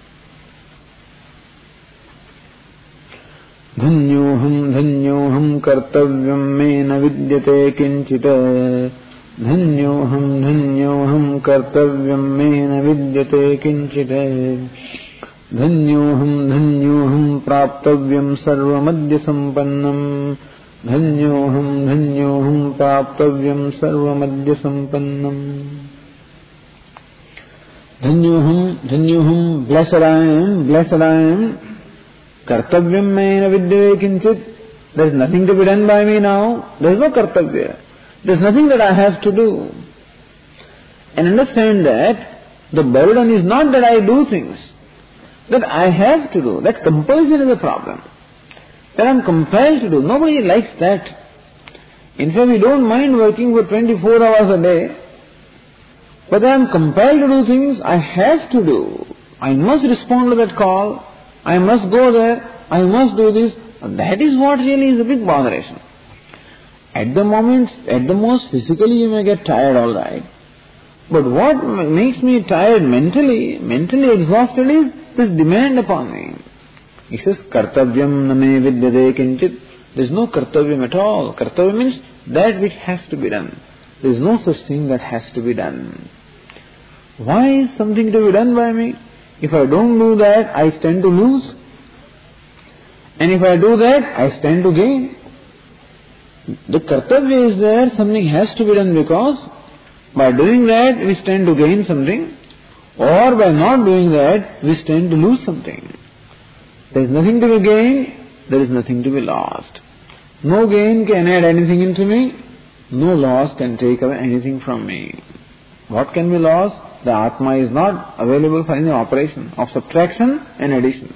Dhanyoham dhanyoham kartavyam me na vidyate kinchita. Dhanyoham dhanyoham kartavyam me na vidyate kinchita. Dhanyoham dhanyoham praptavyam sarvamadya sampannam. Dhanyoham dhanyoham praptavyam sarvamadya sampannam. Dhanyoham dhanyoham, blessed I am, blessed I am. Kartavyam maina vidyate kinchit. There is nothing to be done by me now. There is no kartavya. There is nothing that I have to do. And understand that the burden is not that I do things, that I have to do. That compulsion is a problem. That I am compelled to do. Nobody likes that. In fact, we don't mind working for twenty-four hours a day, but I am compelled to do things I have to do. I must respond to that call. I must go there. I must do this. That is what really is a big botheration. At the moment, at the most, physically you may get tired, all right. But what makes me tired mentally, mentally exhausted is this demand upon me. He says, kartavyam name vidyate kinchit. There is no kartavyam at all. Kartavyam means that which has to be done. There is no such thing that has to be done. Why is something to be done by me? If I don't do that, I stand to lose. And if I do that, I stand to gain. The kartavya is there, something has to be done because by doing that, we stand to gain something, or by not doing that, we stand to lose something. There is nothing to be gained, there is nothing to be lost. No gain can add anything into me, no loss can take away anything from me. What can be lost? The Atma is not available for any operation of subtraction and addition.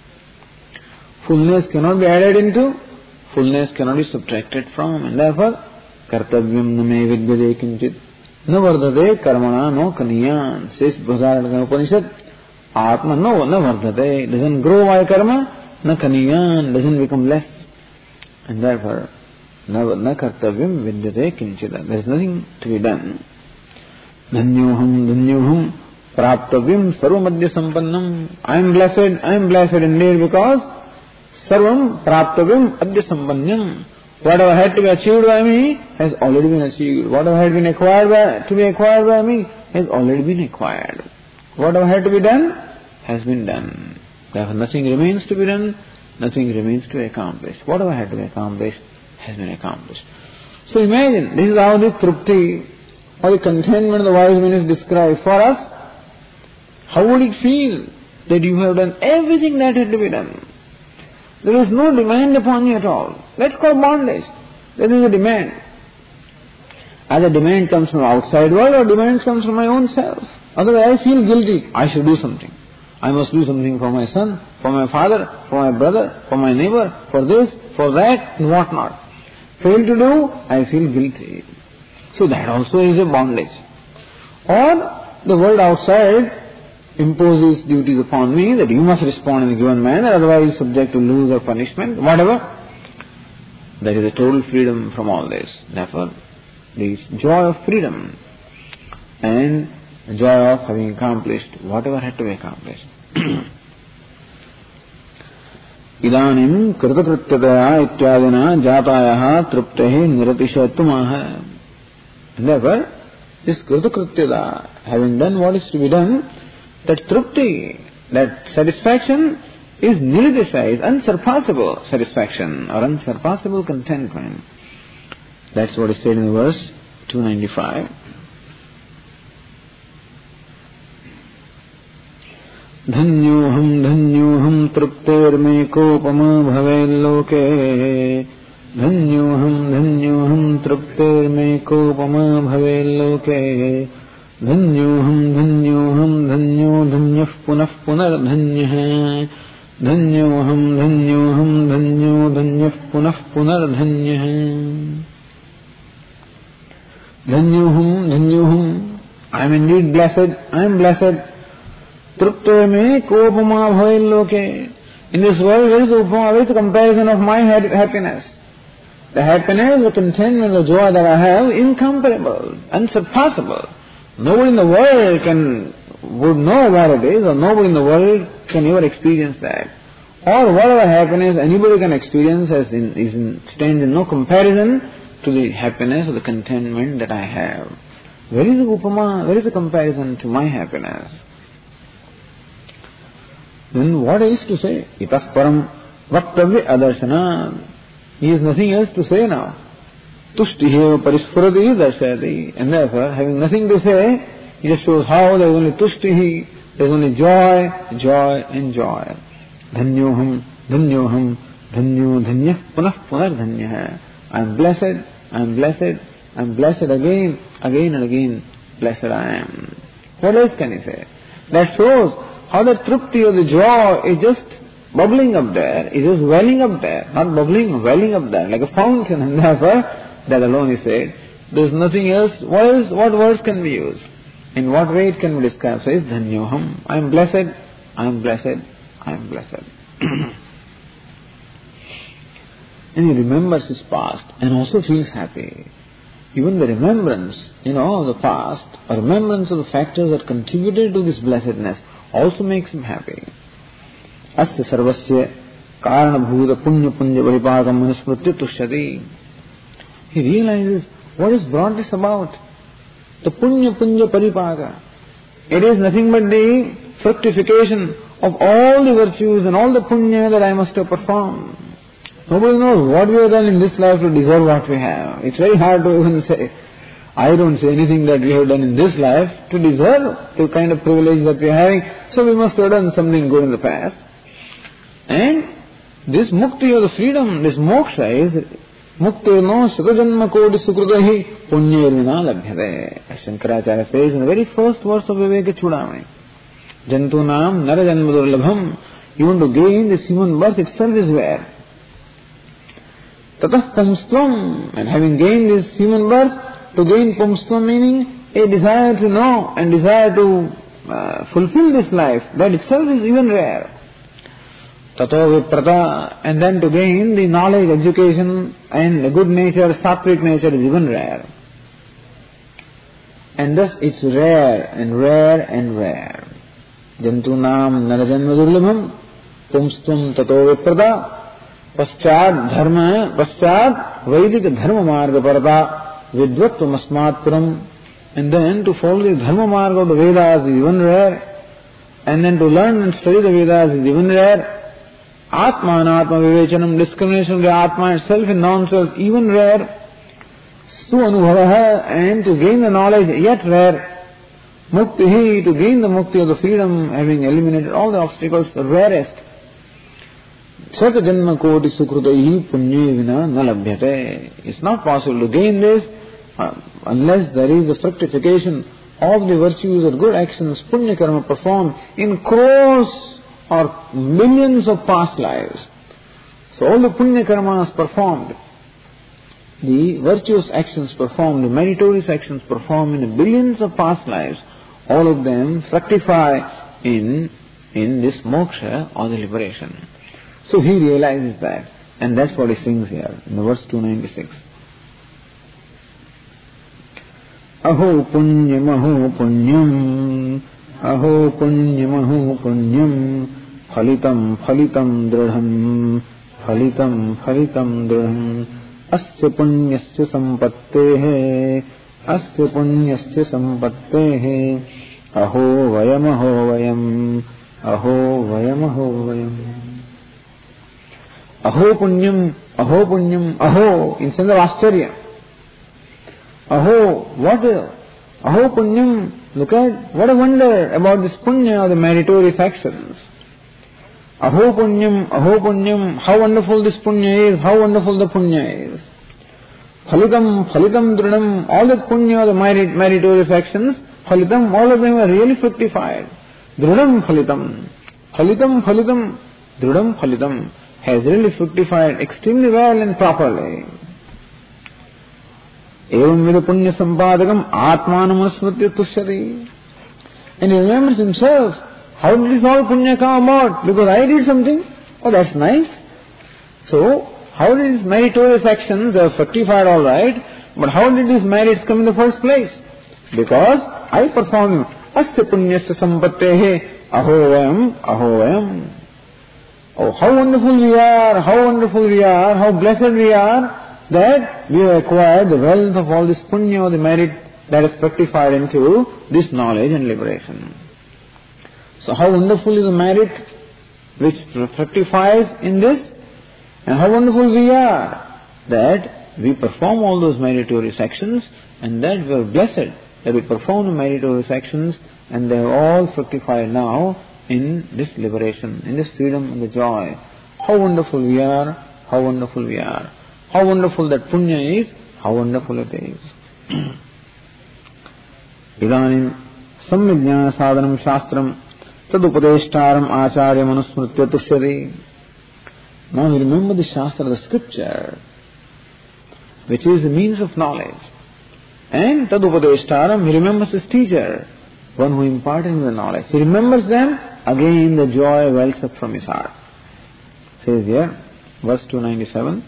Fullness cannot be added into, fullness cannot be subtracted from, and therefore, kartavyam name vidyate kinchit. No vardhate karmana no kaniyan, says Brihadaranyaka Upanishad. Atma no, no vardhate, doesn't grow by karma, no kaniyan, doesn't become less. And therefore, na kartavyam vidyate kinchita. There is nothing to be done. Dhanyoham dhanyoham praptavyam sarvamadya sampannam. I am blessed, I am blessed indeed because sarvam praptavyam adya sampannam. Whatever had to be achieved by me has already been achieved. Whatever had been acquired by, to be acquired by me has already been acquired. Whatever had to be done has been done. Therefore nothing remains to be done, nothing remains to be accomplished. Whatever had to be accomplished has been accomplished. So imagine, this is how the trupti or the contentment of the wise man is described for us. How would it feel that you have done everything that had to be done? There is no demand upon you at all. That's called bondage. There is a demand. Either demand comes from outside world or demand comes from my own self. Otherwise I feel guilty. I should do something. I must do something for my son, for my father, for my brother, for my neighbor, for this, for that, and what not. Fail to do, I feel guilty. So that also is a bondage. Or the world outside imposes duties upon me that you must respond in a given manner, otherwise subject to lose or punishment, whatever. There is a total freedom from all this. Therefore, there is joy of freedom and joy of having accomplished whatever had to be accomplished. Idanim kritakrityataya ityadina jatayaha truptehi niratishattumaha. Therefore, this kritakrityata, having done what is to be done, that trupti, That satisfaction is nirdesha, is unsurpassable satisfaction or unsurpassable contentment. That's what is said in verse two ninety-five. Dhanyoham dhanyoham trupterme kopama bhavelloke. Dhanyoham dhanyoham trupterme kopama bhavelloke. Dhanyoham dhanyoham dhanyo dhanyah punah punar dhanyah. Dhanyoham dhanyoham dhanyo dhanyah punah punar dhanyah. Dhanyoham dhanyoham, I am indeed blessed, I am blessed. Trupte me kopama bhavelloke. In this world, where is the upama, where is the comparison of my happiness? The happiness, the contentment, the joy that I have, incomparable, unsurpassable. Nobody in the world can, would know what it is, or nobody in the world can ever experience that. Or whatever happiness anybody can experience as in, is in, stands in no comparison to the happiness or the contentment that I have. Where is the upama, where is the comparison to my happiness? Then what is to say? Itas param vaktavya adarshana. He has nothing else to say now. Tushtihe parisphurati darshayati. And therefore, having nothing to say, he just shows how there is only tushtihi, there is only joy, joy and joy. Dhanyoham, dhanyoham, dhanyo dhanyah punah punar dhanyah. I am blessed, I am blessed, I am blessed again, again and again, blessed I am. What else can he say? That shows how the trupti or the joy is just bubbling up there, is just welling up there, not bubbling, welling up there, like a fountain, and therefore, that alone is said. There is nothing else. What else, what words can be used? In what way it can be described? Says, Dhanyoham, I am blessed, I am blessed, I am blessed. And he remembers his past and also feels happy. Even the remembrance, you know, of the past, or remembrance of the factors that contributed to this blessedness also makes him happy. Asya sarvasya karana bhuta punya punya varipakam manusmritya tushyati. He realizes what has brought this about. The punya punya paripaka. It is nothing but the fructification of all the virtues and all the punya that I must have performed. Nobody knows what we have done in this life to deserve what we have. It's very hard to even say. I don't say anything that we have done in this life to deserve the kind of privilege that we are having. So we must have done something good in the past. And this mukti or the freedom, this moksha is mukti no sutajanma kodi sukrutahi punyervina labhyate. As Shankaracharya says in the very first verse of Viveka Chudamani. Jantunam narajanma durlabham. Even to gain this human birth itself is rare. Tatah pumstvam. And having gained this human birth, to gain pumstvam meaning a desire to know and desire to uh, fulfill this life, that itself is even rare. Tato viprata, and then to gain the knowledge, education and the good nature, sattvic nature is even rare. And thus it's rare and rare and rare. Jantunam narajanma durlabham pumstvam tato viprata paschad dharma paschad vaidik dharma marga parata vidvatvam asmatpuram. And then to follow the dharma marga of the Vedas is even rare. And then to learn and study the Vedas is even rare. Atma and Atma Vivechanam, discrimination of the Atma itself in non-self, even rare. Su anubhavaha, and to gain the knowledge, yet rare. Muktihi, to gain the mukti of the freedom, having eliminated all the obstacles, the rarest. Sata janma koti sukrutahi punye vina nalabhyate. It's not possible to gain this uh, unless there is a fructification of the virtues or good actions, punya karma performed in crores or millions of past lives. So all the punya karmas performed, the virtuous actions performed, the meritorious actions performed in billions of past lives, all of them fructify in, in this moksha or the liberation. So he realizes that, and that's what he sings here in the verse two ninety-six. Aho punyam aho punyam, aho punyam aho punyam, phalitam phalitam dridham, phalitam phalitam dridham, asya punyasya sampattehe, asya punyasya sampattehe, aho vayam aho vayam, Aho vayam, aho vayam. Aho punyam, aho punyam, aho, in sense of Ascharya. Aho, what a, aho punyam, look at, what a wonder about this punya, the meritorious actions. Aho punyam, aho punyam, how wonderful this punya is, how wonderful the punya is. Phalitam, phalitam, drinam, all that punya, the merit, meritorious actions, phalitam, all of them are really fructified. Drinam phalitam, phalitam, phalitam, drinam phalitam, has really fructified extremely well and properly. Evam vida punya sampadakam atmanam asmritya tushyati. And he remembers himself, how did this all punya come about? Because I did something. Oh, that's nice. So, how did these meritorious actions, they are fructified all right, but how did these merits come in the first place? Because I performed asya punyasya sampattehe aho vayam, aho vayam. Oh, how wonderful we are, how wonderful we are, how blessed we are, that we have acquired the wealth of all this punya, the merit that is fructified into this knowledge and liberation. So how wonderful is the merit which fructifies in this, and how wonderful we are that we perform all those meritorious actions, and that we are blessed that we perform the meritorious actions, and they are all fructified now in this liberation, in this freedom and the joy. How wonderful we are, how wonderful we are. How wonderful that punya is, how wonderful it is. Idanim samvijnana sadhanam shastram tadupadeshtaram acharya manusmritya tushyati. Now we remember the shastra, the scripture, which is the means of knowledge. And tadupadeshtaram, he remembers his teacher, one who imparted him the knowledge. He remembers them, again the joy wells up from his heart. Says here, verse two ninety-seven,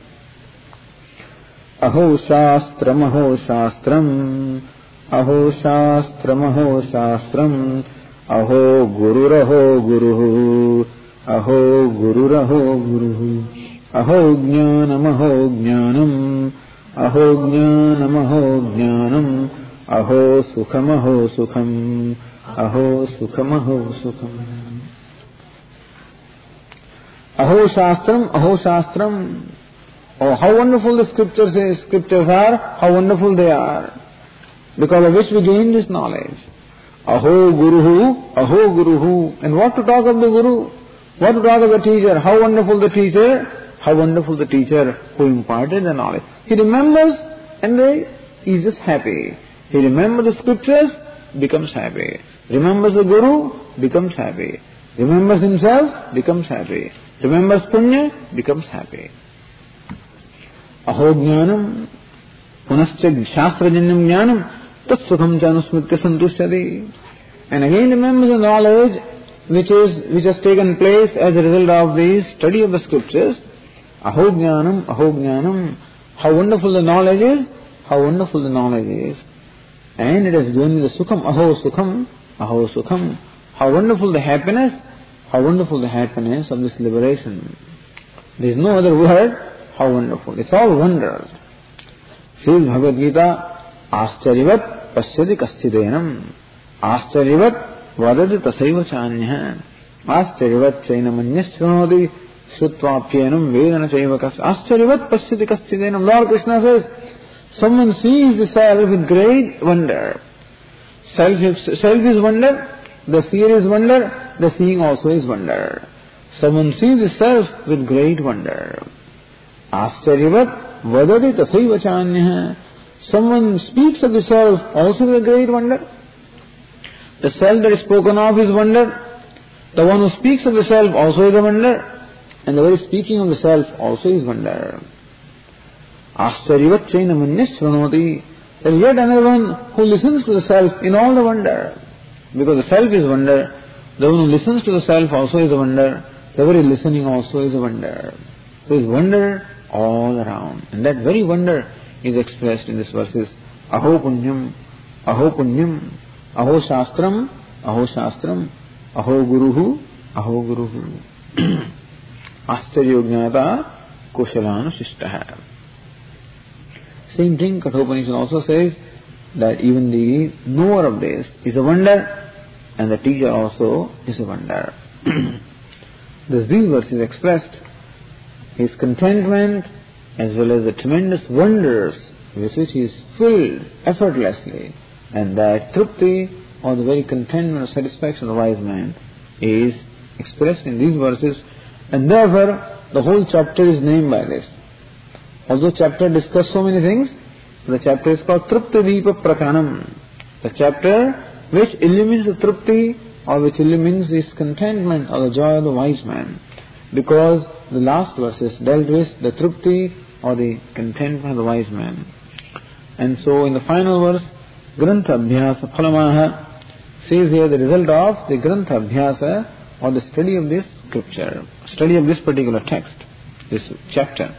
Aho shastram, aho shastram, aho shastram, aho shastram, aho guru, aho guru, aho guru, aho guru, aho jnanam, aho jnanam, aho jnanam, aho jnanam, aho sukham, aho sukham, aho sukham, aho sukham. Aho shastram, aho shastram. Oh, how wonderful the scriptures is, scriptures are, how wonderful they are, because of which we gain this knowledge. Aho guruhu, aho guruhu. And what to talk of the guru? What to talk of the teacher? How wonderful the teacher, how wonderful the teacher who imparted the knowledge. He remembers and they, he is just happy. He remembers the scriptures, becomes happy. Remembers the guru, becomes happy. Remembers himself, becomes happy. Remembers punya, becomes happy. Aho jnanam, punascha shastrajanyam jnanam, tat sukham janusmritya santushyati. And again remembers the knowledge which is which has taken place as a result of the study of the scriptures. Aho jnanam, aho jnanam. How wonderful the knowledge is, how wonderful the knowledge is. And it has given me the sukham, aho sukham, aho sukham. How wonderful the happiness, how wonderful the happiness of this liberation. There is no other word. How wonderful. It's all wonders. Says Bhagavad Gita, Ascharyavat pasyati kaschidenam. Ascharyavat vadati tasaiva chanyah. Ascharyavat chainamanyas shranoti shutvapyenam vedana chaiva kas. Ascharyavat pasyati kaschidenam. Lord Krishna says, someone sees the self with great wonder. Self is, self is wonder, the seer is wonder, the seeing also is wonder. Someone sees the self with great wonder. Ascharyavat vadati tasaiva chanyah. Someone speaks of the self also with a great wonder. The self that is spoken of is wonder. The one who speaks of the self also is a wonder. And the very speaking of the self also is wonder. Ascharyavat chainamanyas shranoti. There is yet another one who listens to the self in all the wonder. Because the self is wonder. The one who listens to the self also is a wonder. The very listening also is a wonder. So it's wonder all around. And that very wonder is expressed in these verses. Aho punyam, aho punyam, aho shastram, aho shastram, aho guruhu, aho guruhu. Ascharyo jnata kushalana shishtaha. Same thing, Kathopanishad also says that even the knower of this is a wonder, and the teacher also is a wonder. Thus these verses expressed his contentment as well as the tremendous wonders with which he is filled effortlessly, and that trupti, or the very contentment or satisfaction of the wise man, is expressed in these verses, and therefore the whole chapter is named by this. Although chapter discusses so many things, the chapter is called Trupti Deepa Prakaranam, the chapter which illumines the trupti, or which illumines this contentment or the joy of the wise man, because the last verses dealt with the trupti or the contentment of the wise man. And so in the final verse, Grantha Abhyasa Phalamaha, says here the result of the Grantha Abhyasa, or the study of this scripture, study of this particular text, this chapter.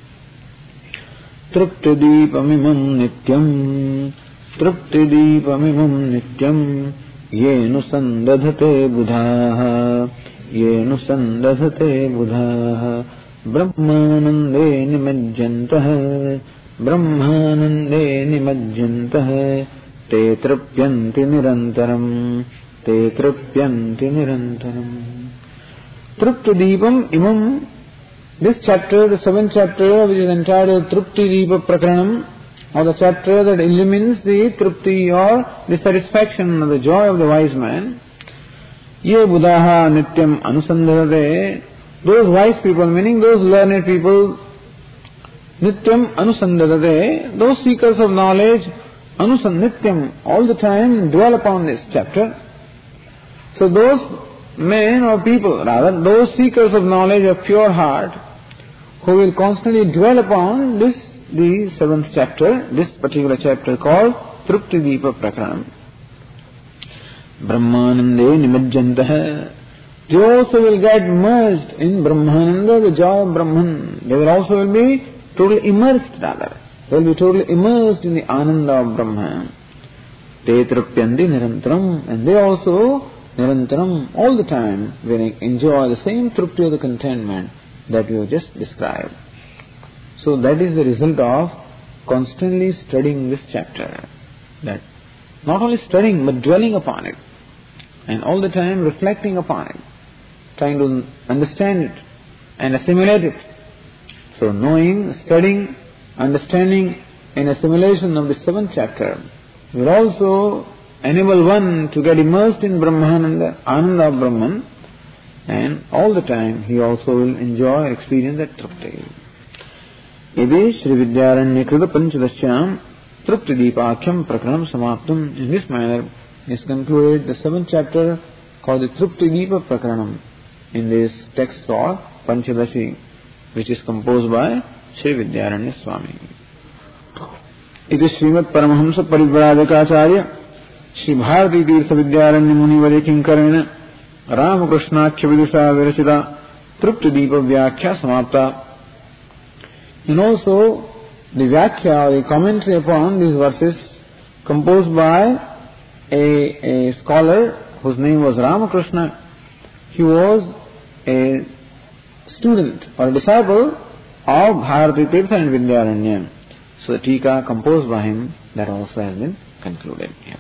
Trupti Deepamimam Nityam, Trupti Deepamimam Nityam, Yenu Sandadhate Buddhaha, Yenu Sandadhate Buddhaha, Brahmanande Nimajjantaha, Brahmanande Nimajjantaha, Te Trupyanti Nirantaram, Te Trupyanti Nirantaram. Trupti Deepam Imam, this chapter, the seventh chapter, which is entitled Trupti Deepa Prakaranam, or the chapter that illumines the trupti or the satisfaction or the joy of the wise man. Ye buddhaha nityam anusandhate, those wise people, meaning those learned people, nityam anusandhate, those seekers of knowledge, anusandhityam, all the time dwell upon this chapter. So those men or people, rather, those seekers of knowledge of pure heart, who will constantly dwell upon this, the seventh chapter, this particular chapter called Trupti Deepa Prakaranam. Brahmanande Nimajjantaha, they also will get merged in Brahmananda, the joy of Brahman. They will also will be totally immersed, rather. They will be totally immersed in the Ananda of Brahman. Te Trupyanti Nirantaram, and they also Nirantaram, all the time, will enjoy the same trupti of the contentment that we have just described. So that is the result of constantly studying this chapter. That not only studying but dwelling upon it, and all the time reflecting upon it, trying to understand it and assimilate it. So knowing, studying, understanding and assimilation of the seventh chapter will also enable one to get immersed in Brahmananda, Ananda of Brahman, and all the time he also will enjoy or experience that trupti. Iti Sri Vidyaranya Krita Panchadasyam Trupti Deepakyam Prakaranam Samaptam. In this manner is concluded the seventh chapter called the Trupti Deepa Prakaranam in this text called Panchadashi, which is composed by Sri Vidyaranya Swami. Iti Srimad Paramahamsa Parivrajakacharya Sri Bharati Tirtha Vidyaranya Munivare Kinkarena Ramakrishnakhya Vidusha Virachita Trupti Deepa Vyakhya Samapta. And also the Vyakhya, the commentary upon these verses, composed by a, a scholar whose name was Ramakrishna. He was a student or a disciple of Bharati Tirtha and Vidyaranya. So the Tika composed by him, that also has been concluded here.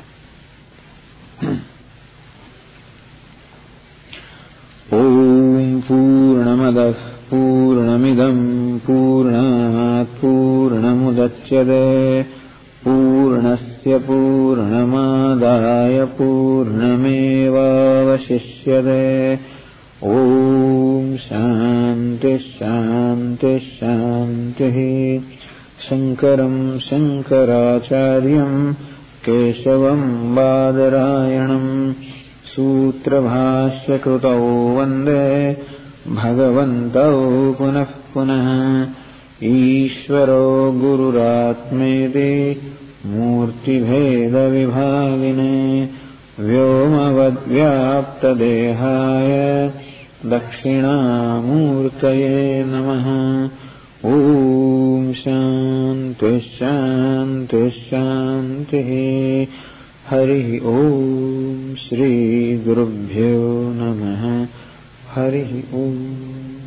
Om Purnamadah Purnamidam Purnat Purnamudachyate Purnasya Purnamadaya Purnameva Vashishyate. Om Shanti Shanti Shanti. Shankaram Shankaracharyam Keshavam Badarayanam Sutra Bhashya Krutau Vande Bhagavantau Punah Punah. Ishvaro Gururatmeti Murti Bheda Vibhagine Vyomavad Vyapta Dehaya Dakshina Murtaye Namaha. Om Shanti Shanti Shanti. Hari Om Shri Gurubhyo Namaha. Hari Om.